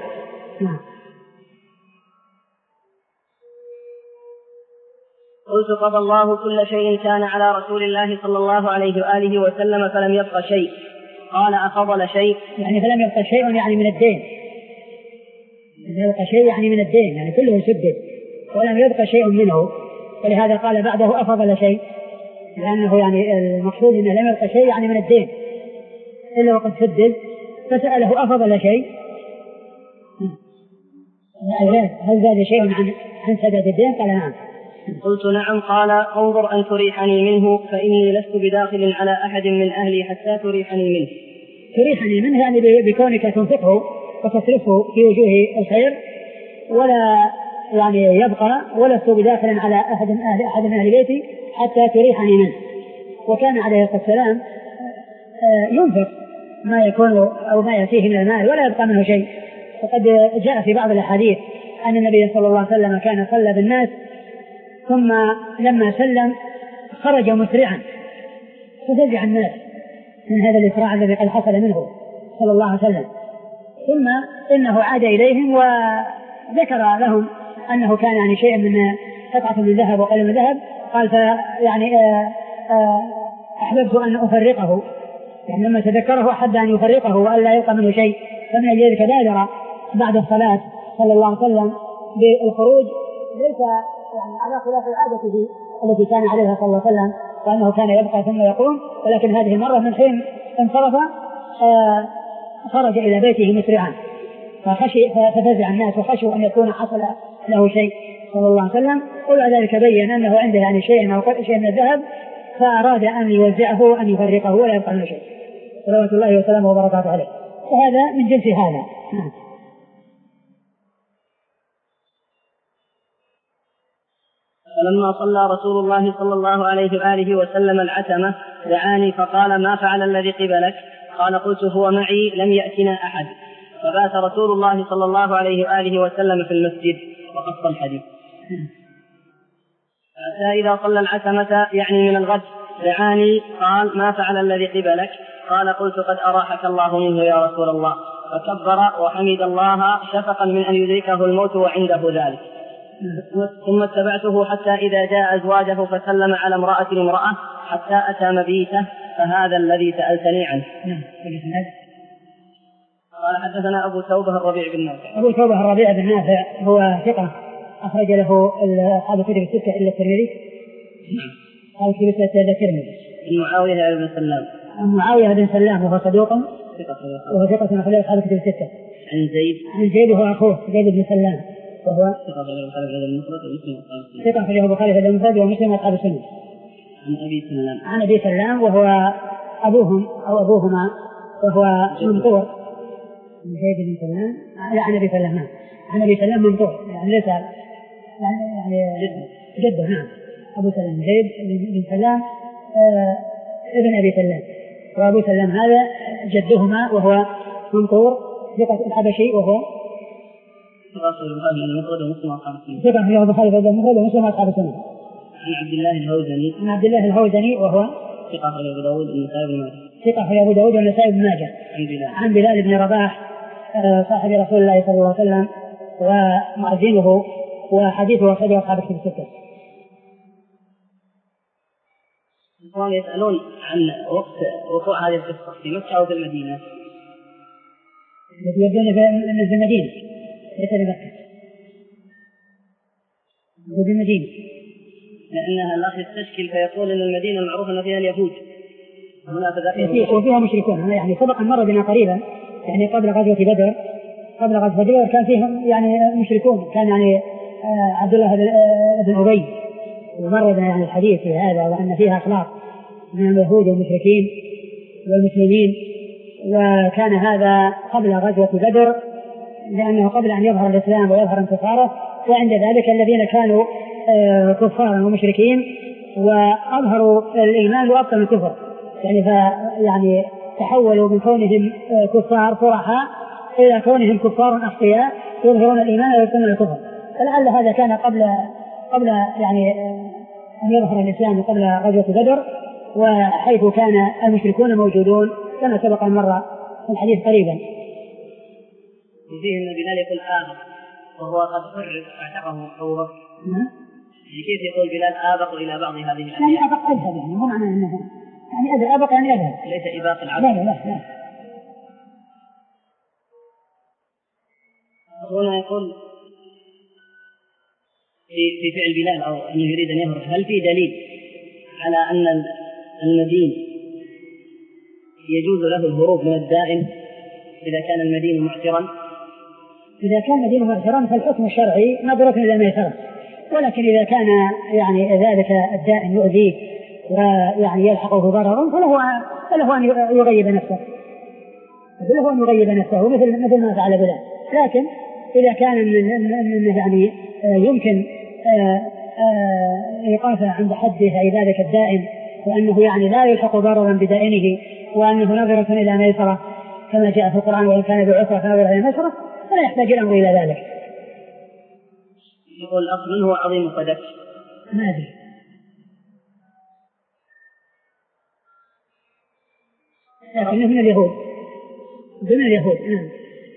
قلت قضى الله كل شيء كان على رسول الله صلى الله عليه وآله وسلم فلم يبق شيء. قال أفضل شيء؟ يعني فلم يبق شيء يعني من الدين، لم يبق شيء يعني من الدين يعني كله سدد ولم يبق شيء منه، ولهذا قال بعده أفضل شيء، لأنه يعني المقصود أنه لم يبق شيء يعني من الدين إلا وقد سدد، فسأله أفضل شيء هل زاد شيء عن عن سداد الدين؟ قال نعم. قلت نعم. قال انظر أن تريحني منه فإني لست بداخل على أحد من أهلي حتى تريحني منه. تريحني منه يعني بكونك تنفقه وتصرفه في وجوه الخير ولا يعني يبقى، ولست بداخل على أحد من أهل أحد من أهل بيتي حتى تريحني منه. وكان عليه الصلاة والسلام ينفق ما يكون أو ما يأتيه من المال ولا يبقى منه شيء. وقد جاء في بعض الأحاديث أن النبي صلى الله عليه وسلم كان صلى بالناس ثم لما سلم خرج مسرعا ففزع الناس من هذا الإسراع الذي قد حصل منه صلى الله عليه وسلم، ثم إنه عاد إليهم وذكر لهم أنه كان يعني شيء من قطعة من ذهب وقلم من ذهب، قال فيعني أحببت أن أفرقه، يعني لما تذكره أحب أن يفرقه وألا يبقى منه شيء، فمن ذلك بادر بعد الصلاة صلى الله عليه وسلم بالخروج، ليس يعني على خلاف عادته التي كان عليها صلى الله عليه وسلم وأنه كان يبقى ثم يقوم، ولكن هذه المرة من حين انصرف آه خرج إلى بيته مسرعا فخشي ففزع الناس وخشوا أن يكون حصل له شيء صلى الله عليه وسلم. وبعد ذلك بين أنه عنده يعني شيء أو شيء من الذهب فأراد أن يوزعه وأن يفرقه ولا يبقى منه شيء صلوات الله وسلامه وبركاته عليه. وهذا من جنس هذا. فلما صلى رسول الله صلى الله عليه وآله وسلم العتمة دعاني فقال ما فعل الذي قبلك؟ قال قلت هو معي لم يأتنا أحد. فبات رسول الله صلى الله عليه وآله وسلم في المسجد وقص الحديث. حتى إذا صلى العتمة يعني من الغد دعاني قال ما فعل الذي قبلك؟ قال قلت قد أراحك الله منه يا رسول الله. فكبر وحمد الله شفقا من أن يدركه الموت وعنده ذلك. ثم اتبعته حتى إذا جاء أزواجه فسلم على امرأة امرأة حتى أتى مبيته فهذا الذي سألتني عنه. قال حدثنا أبو توبة الربيع بن نافع. أبو توبة الربيع بن نافع هو ثقة أخرج له أصحاب الكتب الستة إلا الترمذي. قال كتب الستة إلا الترمذي. معاوية بن سلام. معاوية بن سلام وهو صدوق وهو ثقة أخرج أصحاب الكتب الستة. عن زيد. عن زيد وهو أخوه زيد بن سلام وهو ثقة أخرجه البخاري في المفرد ومسلم وأصحاب السنة. عن أبي سلام. عن أبي سلام وهو أبوهم أو أبوهما وهو منطور. زيد بن سلام لا عن أبي سلام. عن أبي سلام منطور يعني ليس يعني جده. نعم أبو سلام زيد بن سلام آه ابن أبي سلام وأبو سلام هذا جدهما وهو منطور ثقة الحبشي وهو ثقة في البخاري في المفرد ومسلم وأصحاب السنة. عن عبد الله الهوزني. عن عبد الله الهوزني وهو ثقة في أبو داود والنسائي بن ماجه. ثقة في أبو داود والنسائي بن ماجه. عن بلال. عن بلال بن رباح صاحب رسول الله صلى الله عليه وسلم ومؤذنه وحديثه أخرجه أصحاب الكتب الستة. يسألون عن وقت وقوع هذه القصة في مكة أو في المدينة؟ التي يبدون في المدينة ليس لمكة وفي المدينة لأنها الأخ يستشكل فيقول إن المدينة المعروف أن فيها اليهود وفيها مشركون. يعني سبق مر بنا قريبا يعني قبل غزوة بدر قبل غزوة بدر كان فيهم يعني مشركون. كان يعني عبد الله بن أبي ومر بنا يعني الحديث في هذا وأن فيها أخلاق من اليهود والمشركين والمسلمين. وكان هذا قبل غزوة بدر لأنه قبل أن يظهر الإسلام ويظهر انتصاره. وعند ذلك الذين كانوا كفارا ومشركين وأظهروا الإيمان وأبطلوا الكفر يعني يعني تحولوا من كونهم كفار فرحاء إلى كونهم كفار أخفياء يظهرون الإيمان ويبطلون الكفر. فلعل هذا كان قبل قبل يعني أن يظهر الإسلام قبل غزوة بدر وحيث كان المشركون موجودون كما سبق المرة في الحديث قريبا. وفيه أن بلال يقول آبق وهو قد حرر فاعتقه أبو بكر. كيف يقول بلال آبق إلى بعض هذه الأشياء؟ يعني أبق أذهب يعني مو معنى أنه يعني أذهب أبق يعني أذهب ليس إباق العبد. لا لا لا. هنا يقول في في فعل بلال أو أنه يريد أن يهرب هل في دليل على أن المدين يجوز له الهروب من الدائن إذا كان المدين معسرا؟ إذا كان المدين معسرا فالحكم الشرعي نظرة إلى ما يسره. ولكن إذا كان يعني ذلك الدائن يؤذيه ويعني يلحقه ضرر فله فله أن يغيب نفسه فله أن يغيب نفسه مثل مثل ما فعل بلال. لكن إذا كان يعني يمكن إيقافه عند حده أي ذلك الدائن وأنه يعني لا يلحق ضررا بدائنه وأنه نظرة إلى ميسرة كما جاء في القرآن وإن كان بعسرة فنظرة إلى ميسرة فلا يحتاج الأمر إلى ذلك. يقول الأصل هو عظيم قدك ما أدري لكنه من اليهود من اليهود. نعم.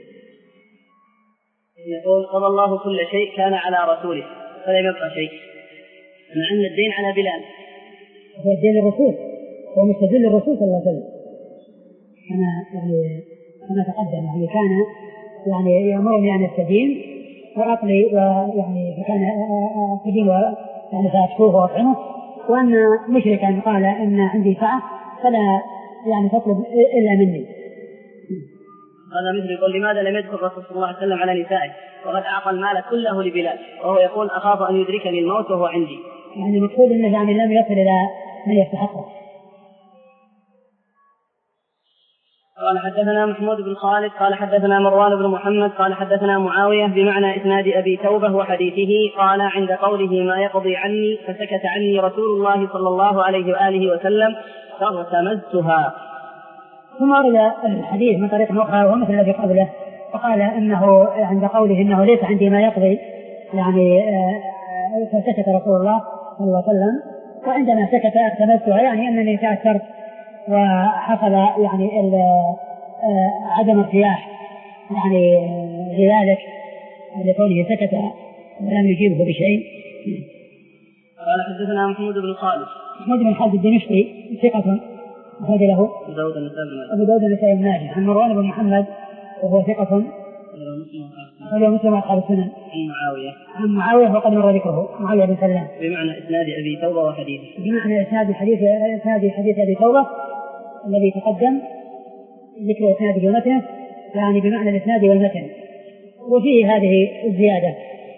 يقول قضى الله كل شيء كان على رسوله فلا يبقى شيء مع أن الدين على بلال. هو الدين الرسول هو مستدل الرسول صلى الله عليه وسلم كما يعني كما تقدم يعني كان يعني يأمرني أن أستدين وأقضي ويعني كان أستدين يعني فأكفوه وأطعمه وأن مشركا قال إن عندي سعة فلا يعني تطلب إلا مني. هذا مثل يقول لماذا لم يدخل الرسول صلى الله عليه وسلم على نسائه وقد أعطى المال كله لبلال وهو يقول أخاف أن يدركني الموت وهو عندي. يعني مقصود أنه يعني لم يصل إلى من يستحقه. قال حدثنا محمود بن خالد قال حدثنا مروان بن محمد قال حدثنا معاوية بمعنى إسناد أبي توبة وحديثه. قال عند قوله ما يقضي عني فسكت عني رسول الله صلى الله عليه وآله وسلم فاغتمزتها. ثم ورد الحديث من طريق أخرى ومثل الذي قبله وقال إنه عند قوله إنه ليس عندي ما يقضي يعني فسكت رسول الله صلى الله عليه وسلم، وعندما سكت اغتمزتها يعني أنني تأثرت وحصل يعني عدم ارتياح يعني لذلك لكونه سكت ولم يجيبه بشيء. قال حدثنا محمود بن خالد محمود بن خالد الدمشقي ثقة أخرج له أبو داود النسائي بن ماجه. عن مروان بن محمد وهو ثقة أخرج مسلم وأصحاب السنن. عن معاوية عن معاوية وقد مر ذكره معاوية بن سلام بمعنى إسناد أبي توبة وحديثه بمعنى إسناد حديث إسناد حديث أبي توبة الذي تقدم ذكر إسناده ومتنه يعني بمعنى الإسناد والمتن وفيه هذه الزيادة.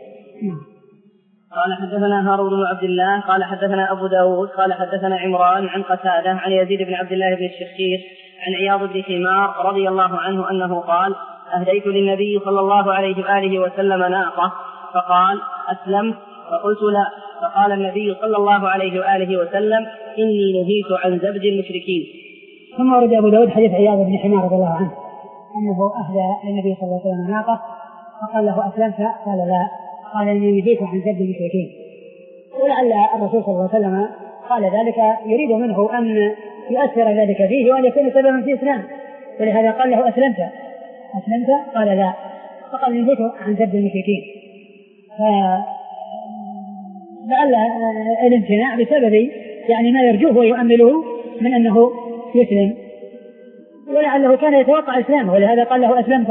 قال حدثنا هارون بن عبد الله قال حدثنا أبو داود قال حدثنا عمران عن قتادة عن يزيد بن عبد الله بن الشخير عن عياض بن حمار رضي الله عنه أنه قال أهديت للنبي صلى الله عليه وآله وسلم ناقة فقال أسلمت فقلت لا، فقال النبي صلى الله عليه وآله وسلم إني نهيت عن زبد المشركين. ثم ورد أبو داود حديث عياض بن حمار رضي الله عنه أنه أهدى للنبي صلى الله عليه وسلم ناقة فقال له أسلمت؟ قال لا، قال إني نهيت عن زبد المشركين. ولعل الرسول صلى الله عليه وسلم قال ذلك يريد منه أن يؤثر ذلك فيه وأن يكون سببا في إسلام، ولهذا قال له أسلمت؟ أسلمت؟ قال لا، فقال نهيت عن زبد المشركين. فلعل الامتناع بسبب يعني ما يرجوه ويؤمله من أنه يسلم، ولعله كان يتوقع إسلامه ولهذا قال له أسلمت.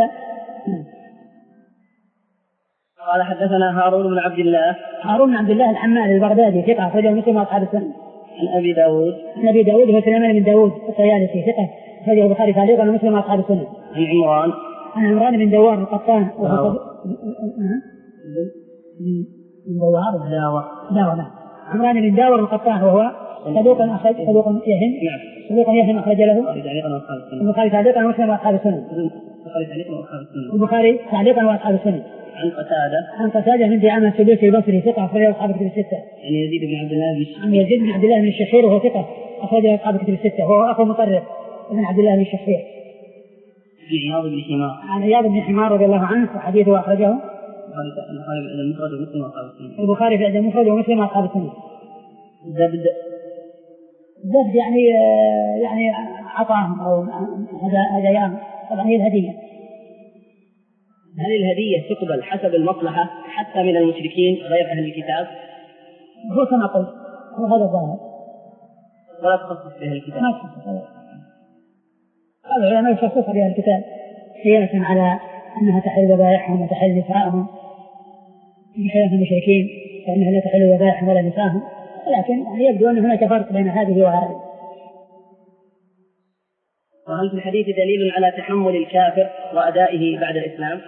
قال حدثنا هارون بن عبد الله هارون بن عبد الله الحمال البغدادي ثقة أخرجه مسلم وأصحاب السنن. عن أبي داود عن أبي داود هو سليمان بن داود الطيالسي ثقة أخرجه البخاري تعليقا ومسلم وأصحاب السنن. عن عمران عن عمران بن دوار القطان وهو بن دوار داور داور عمران بن داور القطان وهو صدوق أخرج صدوق يهم صدوق يهم أخرج له البخاري تعليقا ومسلم وأصحاب السنن. البخاري تعليقا وأصحاب السنن. عن قتادة عن قتادة من دعامة السدوسي البصري ثقة أخرجه أصحاب الكتب الستة. عن يزيد بن عبد الله بن عن يزيد بن عبد الله بن الشخير وهو ثقة أخرجه أصحاب الكتب الستة وهو أخو مطرف بن عبد الله بن الشخير. عن عياض بن حمار عن عياض بن حمار رضي الله عنه وحديثه أخرجه البخاري في الأدب المفرد ومسلم وأصحاب السنة. زبد زبد يعني يعني عطاهم أو هداياهم، طبعا هي الهدية. هل الهدية تقبل حسب المصلحة حتى من المشركين غير أهل الكتاب؟ هو كما قلت هو هذا الظاهر ولا تخصص بها الكتاب. ما تخصص هذا ما يخصص بها الكتاب قياسا على أنها تحل ذبائحهم وتحل نساءهم بخلاف المشركين فإنها لا تحل ذبائحهم ولا نساءهم، ولكن يبدو أن هناك فرق بين هذه وهذه. وهل في الحديث دليل على تحمل الكافر وأدائه بعد الإسلام؟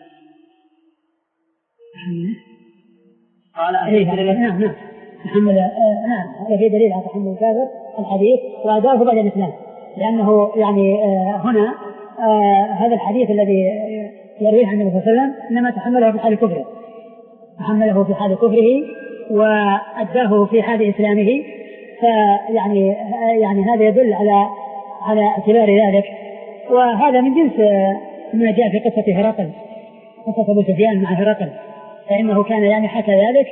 قال أيه نعم نعم تحمل نعم هذا في دليل على تحمل الكافر الحديث وأدائه بعد الإسلام، لأنه يعني هنا هذا الحديث الذي يرويه عن النبي صلى الله عليه وسلم إنما تحمله في حال كفره، تحمله في حال كفره وأداه في حال إسلامه، فيعني يعني هذا يدل على على اعتبار ذلك. وهذا من جنس ما جاء في قصة هرقل، قصة أبو سفيان مع هرقل، فإنه كان يعني حكى ذلك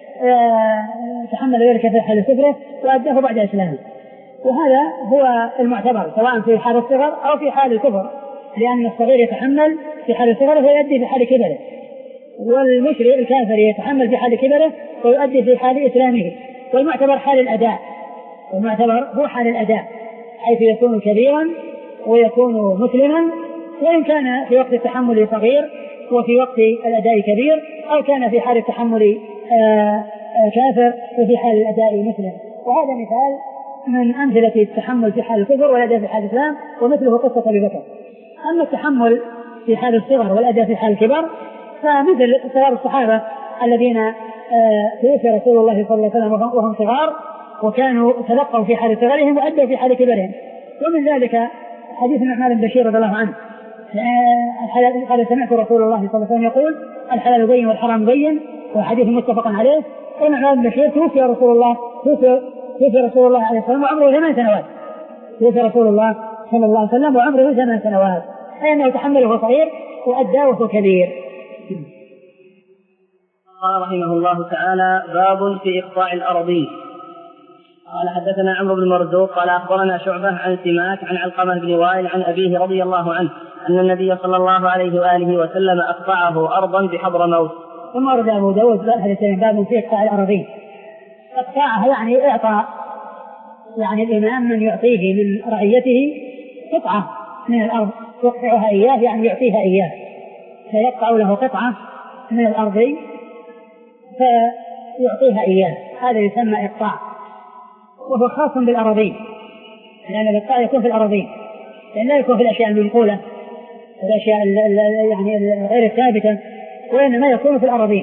تحمل ذلك في حال كفره وأداه بعد إسلامه، وهذا هو المعتبر سواء في حال الصغر أو في حال الكفر، لأن الصغير يتحمل في حال الصغر ويؤدي في حال كبره، والمشرك الكافر يتحمل في حال كبره ويؤدي في حال إسلامه، والمعتبر حال الأداء، والمعتبر هو حال الأداء حيث يكون كبيرا ويكون مسلما، وإن كان في وقت التحمل صغير وفي وقت الأداء كبير، أو كان في حال التحمل كافر وفي حال الأداء مسلم. وهذا مثال من أمثلة التحمل في حال الكفر والأداء في حال الإسلام، ومثله قصة أبي بكر. أما التحمل في حال الصغر والأداء في حال الكبر فمثل صغار الصحابة الذين توفي رسول الله صلى الله عليه وسلم وهم صغار، وكانوا تلقوا في حال صغرهم وأدوا في حال كبرهم. ومن ذلك حديث النعمان بن بشير رضي الله عنه قال سمعت رسول الله صلى الله عليه وسلم يقول الحلال بين والحرام بين، وحديث متفق عليه. والنعمان بن بشير توفي رسول الله توفي توفي رسول الله عليه الصلاة والسلام وعمره ثمان سنوات توفي رسول الله صلى الله عليه وسلم وعمره ثمان سنوات، أي أنه تحمله صغير وأدى وهو كبير. قال رحمه الله تعالى: باب في إقطاع الأراضين. قال حدثنا عمرو بن مرزوق قال أخبرنا شعبة عن سماك عن علقمة بن وائل عن أبيه رضي الله عنه أن النبي صلى الله عليه وآله وسلم أقطعه أرضا بحضرموت. ثم ورد أبو داود باب في إقطاع الأراضين. إقطاعها يعني إعطاء، يعني الإمام من يعطيه من رعيته قطعة من الأرض يقطعها إياه، يعني يعطيها إياه، فيقطع له قطعة من الأرض فيعطيها إياه، هذا يسمى إقطاع، وهو خاص بالأراضين، لأن الإقطاع يكون في الأراضين، لأن لا يكون في الأشياء المنقولة الأشياء يعني غير الثابتة، وإنما يكون في الأراضين.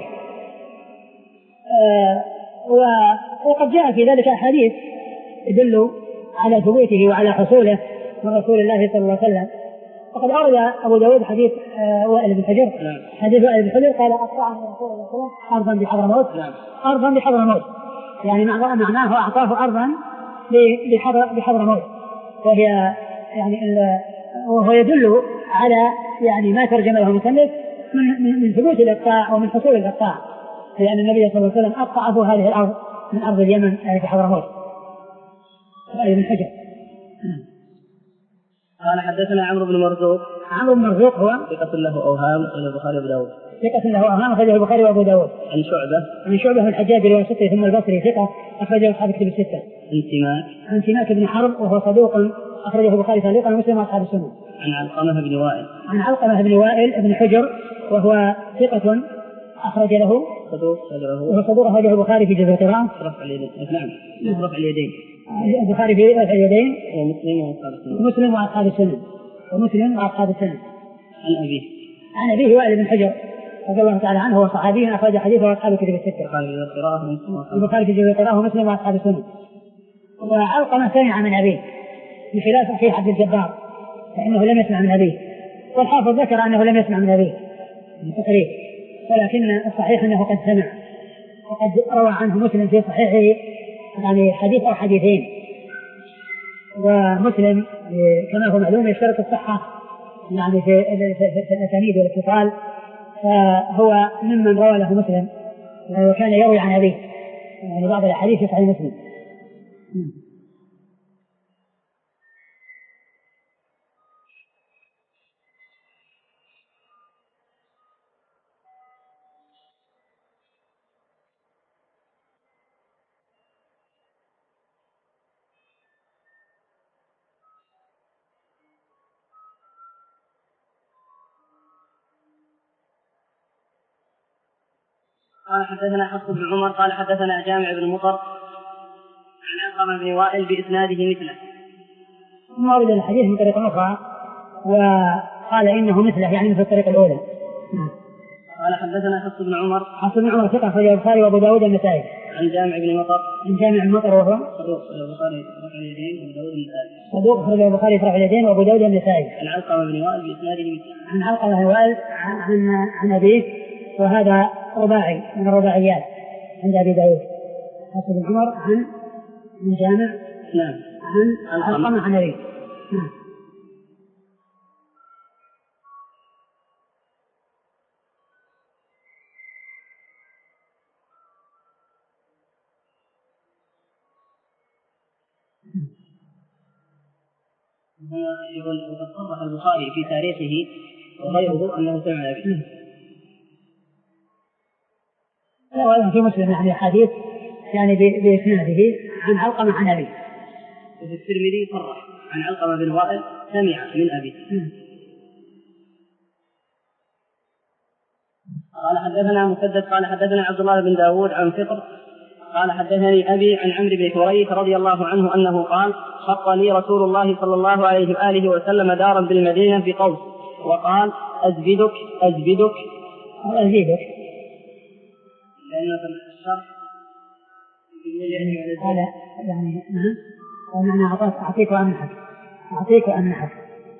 آه وقد جاء في ذلك أحاديث يدل على ثبوته وعلى حصوله من رسول الله صلى الله عليه وسلم. وقد أورد أبو داود حديث آه وائل بن حجر حديث وائل بن حجر قال أقطعني رسول الله صلى الله عليه وسلم أرضا بحضرموت أرضا بحضرموت يعني معناه أعطاه أرضا بحضرموت، وهي يعني وهو يدل على يعني ما ترجم له المصنف من من ثبوت الإقطاع ومن حصول الإقطاع، لأن النبي صلى الله عليه وسلم أقطعه هذه الأرض من أرض اليمن في حضرموت. وائل بن حجر. قال حدثنا عمرو بن مرزوق. عمرو بن مرزوق هو ثقة له أوهام أخرجه البخاري وأبو داود. ثقة له أوهام أخرجه البخاري وأبو داود. عن شعبة. عن شعبة بن الحجاج الواسطي ثم البصري ثقة أخرجه أصحاب الكتب الستة. عن سماك. عن سماك بن حرب وهو صدوق أخرجه البخاري تعليقا ومسلم وأصحاب السنة. عن علقمة بن وائل. عن علقمة بن وائل بن حجر وهو ثقة أخرج له صدوق وهو صدوق أخرجه البخاري في جزء القراءة. رفع اليدين. نعم. رفع اليدين. البخاري في رفع اليدين. ومسلم وأصحاب السنة. مسلم وأصحاب السنة. ومسلم وأصحاب السنة. عن أبيه. عن أبيه وائل بن حجر رضي الله تعالى عنه، هو صحابي أخرج حديثه وأصحاب الكتب الستة. البخاري في جزء القراءة ومسلم وأصحاب السنة. وعلقمة سمع من أبيه بخلاف أخيه عبد الجبار فإنه لم يسمع من أبيه، والحافظ ذكر أنه لم يسمع من أبيه بالتقريب، ولكن الصحيح أنه قد سمع، وقد روى عنه مسلم في صحيحه يعني حديث أو حديثين. ومسلم كما هو معلوم يشترط الصحة يعني في الأسانيد والاتصال، فهو ممن روى له مسلم وكان يروي عن أبيه يعني بعض الأحاديث في صحيح مسلم. قال حدثنا حفص بن عمر قال حدثنا جامع بن مطر عن علقمة بن وائل بإسناده مثله. ثم ورد الحديث من طريق أخرى وقال إنه مثله يعني مثل الطريقة الأولى. قال حدثنا حفص بن عمر. حفص بن عمر ثقة أخرجه البخاري وأبو داود والنسائي. عن جامع بن مطر. عن جامع بن مطر وهو صدوق البخاري رفع اليدين وأبو داود والنسائي. صدوق أخرجه البخاري رفع اليدين وأبو داود والنسائي. عن علقمة بن وائل بإسناده مثله. عن علقمة بن وائل عن عن أبيه، وهذا رباعي من الرباعيات عند أبي داود. حفص بن عمر عن من جامع. نعم. عن علقمة عن أبيه. نعم. يقول وقد صرح البخاري في تاريخه وغيره أنه سمع به. لا ولا في مسلم يعني حديث يعني بإسناده عن علقمة عن أبيه. في الترمذي صرح عن علقمة بن وائل سمع من أبيه. قال حدثنا مسدد قال حدثنا عبد الله بن داود عن فطر قال حدثني أبي عن عمرو بن حريث رضي الله عنه أنه قال خط لي رسول الله صلى الله عليه وآله وسلم دارا بالمدينة في قوس وقال أزبدك أزبدك أزبدك لأنه في الشرق قال يعني معنى أعطيك وأمنحك أعطيك وأمنحك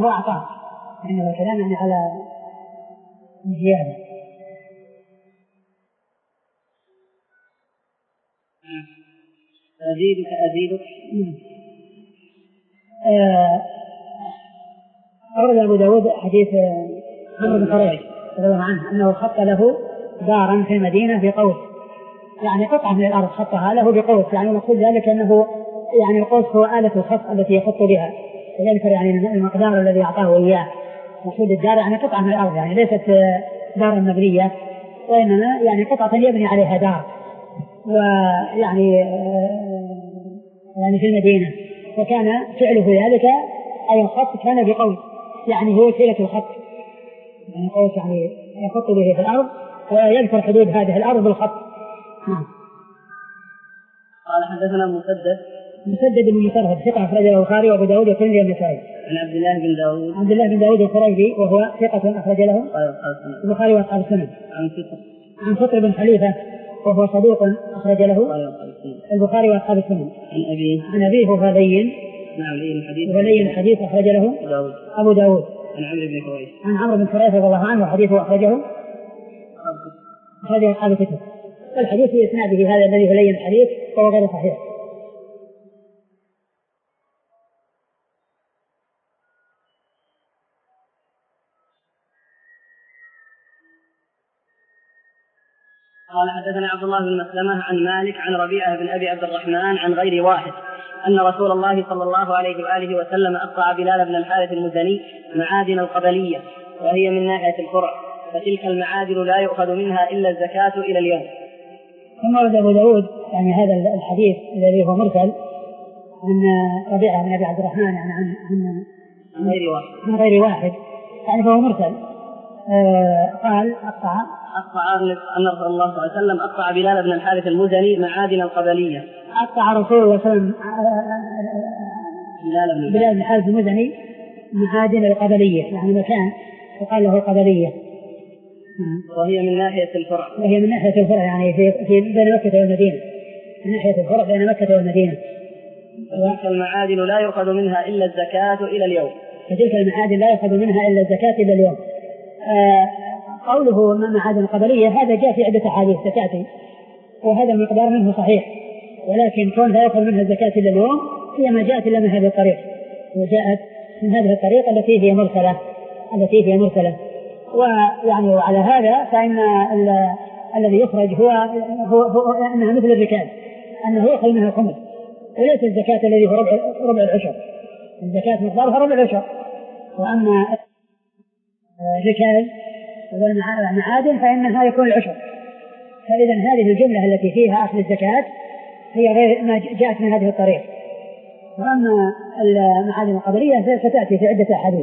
أعطاه، إنه الكلام يعني على زيادة. أزيدك أزيدك. أورد أبو داود حديث عمرو بن حريث رضي الله عنه أنه خط له دارا في المدينة بقوس، يعني قطعة من الأرض خطها له بقوس، يعني نقول ذلك أنه يعني القوس هو آلة الخط التي يخط بها، وذلك يعني المقدار الذي أعطاه إياه. مقصود الدار يعني قطعة من الأرض، يعني ليست دارا مبنية، وإنما يعني قطعة يبني عليها دار، ويعني يعني في المدينة. وكان فعله ذلك أي الخط كان بقوس، يعني هو وسيلة الخط، يعني قوس يعني يخط به في الأرض ويذكر حدود هذه الأرض بالخط. قال حدثنا مسدد مسدد بن مسرهد ثقة أخرجه البخاري وأبو داود والترمذي والنسائي. عن عبد الله بن داود عبد الله بن داود القريبي وهو ثقة أخرج له البخاري وأصحاب السنن. عن فطر عن فطر بن خليفة وهو صدوق أخرج له البخاري وأصحاب السنن. عن أبيه عن أبيه وهو لين نعم لين الحديث ولين الحديث أخرج له داود. أبو داود. عن عمرو بن حريث عن عمرو بن حريث رضي الله عنه وحديثه أخرجه أخرجه أصحاب الكتب. والحديث في إسناده هذا الذي هو لين الحديث وهو غير صحيح. قال حدثنا عبد الله بن مسلمة عن مالك عن ربيعة بن أبي عبد الرحمن عن غير واحد أن رسول الله صلى الله عليه وآله وسلم أقطع بلال بن الحارث المزني معادن القبلية وهي من ناحية الفرع، فتلك المعادن لا يؤخذ منها إلا الزكاة إلى اليوم. ثم ورد أبو داود يعني هذا الحديث الذي هو مرسل عن ربيعة بن أبي عبد الرحمن يعني عن عن غير واحد عن غير واحد يعني فهو مرسل. آه قال أقطع أقطع أن رسول الله صلى الله عليه وسلم أقطع بلال بن الحارث المزني معادن القبلية. أقطع رسول الله صلى الله عليه وسلم بلال بن الحارث المزني معادن القبلية، يعني مكان وقال له القبلية، وهي من ناحية الفرع وهي من ناحية الفرع يعني في, في بين مكة والمدينة، من ناحية الفرع بين مكة والمدينة. وتلك المعادن لا يؤخذ منها إلا الزكاة إلى اليوم. فتلك المعادن لا يؤخذ منها إلا الزكاة إلى اليوم. آه قوله معادن القبلية هذا جاء في عدة أحاديث ستأتي، وهذا المقدار منه صحيح، ولكن كون لا يؤخذ منها الزكاة إلى اليوم هي ما جاءت إلا من هذه الطريق، وجاءت من هذه الطريقة التي هي مرسلة التي هي مرسلة ويعني وعلى هذا فإن الذي يخرج هو هو, هو أنها مثل الركاز، أنه يؤخذ منها الخمس وليس الزكاة الذي هو ربع, ربع العشر. الزكاة مقدارها ربع العشر، وأما الركاز والمعادن فإنها يكون العشر. فإذا هذه الجملة التي فيها أخذ الزكاة هي غير ما جاءت من هذه الطريق. وأما المعادن القبلية ستأتي في عدة أحاديث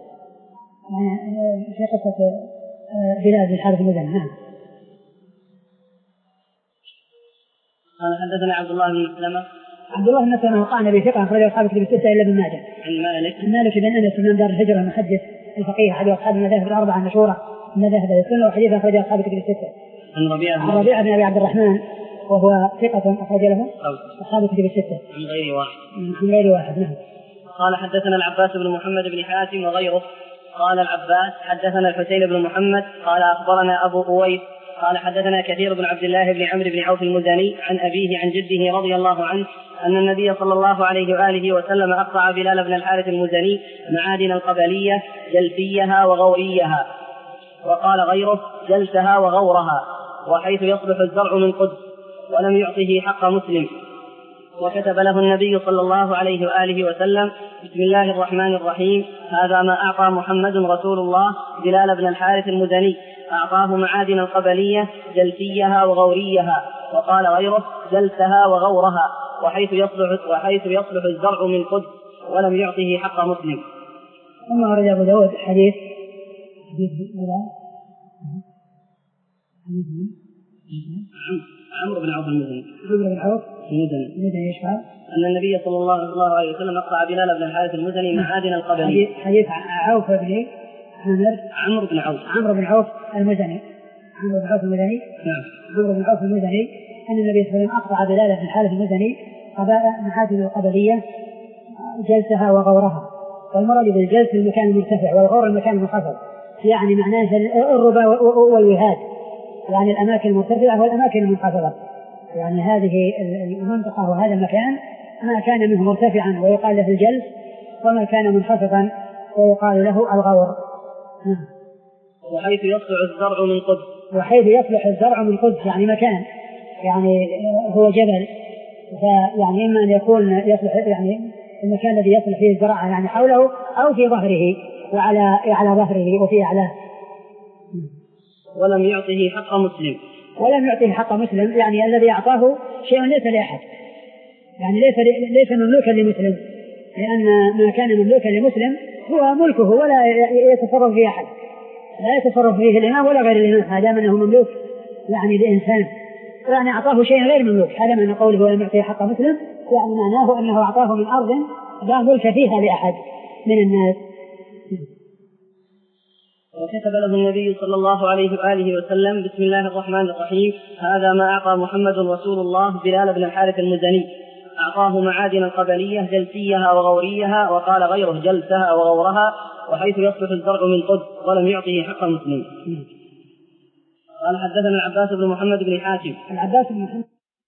في قصة بلال بن الحارث المزني. نعم. قال حدثنا عبد الله بن مسلمة عبد الله بن مسلمة وقع النبي ثقة أخرجه أصحاب الكتب الستة إلا ابن ماجه. عن مالك عن مالك بن أنس من دار الهجرة المحدث الفقيه أحد أصحاب المذاهب الأربعة المشهورة من مذاهب السنة، وحديث أخرجه أصحاب الكتب الستة. عن ربيعة عن ربيعة بن أبي عبد الرحمن وهو ثقة أخرج له أصحاب الكتب الستة. عن غير واحد عن غير واحد. نعم. قال حدثنا العباس بن محمد بن حاتم وغيره. قال العباس حدثنا الحسين بن محمد قال أخبرنا أبو أويس قال حدثنا كثير بن عبد الله بن عمرو بن عوف المزني عن أبيه عن جده رضي الله عنه أن النبي صلى الله عليه وآله وسلم أقطع بلال بن الحارث المزني معادن القبلية جلفيها وغوريها، وقال غيره جلسها وغورها، وحيث يصلح الزرع من قدس، ولم يعطه حق مسلم. وكتب له النبي صلى الله عليه وآله وسلم: بسم الله الرحمن الرحيم، هذا ما أعطى محمد رسول الله بلال بن الحارث المزني، أعطاه معادن القبلية جلسيها وغوريها، وقال غيره جلسها وغورها، وحيث يصلح, وحيث يصلح الزرع من قدس، ولم يعطه حق مسلم. ثم ورد أبو داود حديث عمرو بن عوف المزني عمرو بن عوف المزني المزني يشفع أن النبي صلى الله عليه وسلم أقطع بلال بن الحارث المزني معادن القبلية. حديث عوف بن عمر عمرو بن عوف عمرو بن عوف المزني عمرو بن عوف المزني نعم عمرو بن عوف المزني أن النبي صلى الله عليه وسلم أقطع بلال بن الحارث المزني معادن القبلية جلسها وغورها، والمراد بالجلس في المكان المرتفع والغور المكان المنخفض، يعني معناه الربا والوهاد، يعني الأماكن المرتفعة والأماكن المنخفضة، يعني هذه المنطقة وهذا المكان ما كان منه مرتفعا ويقال له الجلس، وما كان منخفضا ويقال له الغور. وحيث يصلح الزرع من قدس، وحيث يصلح الزرع من قدس يعني مكان، يعني هو جبل، فيعني إما أن يكون يصلح يعني المكان الذي يصلح فيه الزراعة يعني حوله أو في ظهره وعلى على ظهره وفي أعلاه. ولم يعطه حق مسلم، ولم يعطه حق مسلم يعني الذي أعطاه شيء ليس لأحد، يعني ليس ليس مملوكا لمسلم، لأن ما كان مملوكا لمسلم هو ملكه ولا يتصرف فيه أحد، لا يتصرف فيه الإمام ولا غير الإمام، هذا منه مملوك يعني لإنسان، يعني أعطاه شيء غير مملوك. هذا من قوله ولم يعطه حق مسلم يعني معناه أنه أعطاه من أرض لا ملك فيها لأحد من الناس. وكتب له النبي صلى الله عليه وآله وسلم: بسم الله الرحمن الرحيم، هذا ما أعطى محمد رسول الله بلال بن الحارث المزني، أعطاه معادن القبلية جلسيها وغوريها، وقال غيره جلسها وغورها، وحيث يصلح الزرع من قدس، ولم يعطه حق مسلم. قال حدثنا العباس بن محمد بن حاتم. العباس بن محمد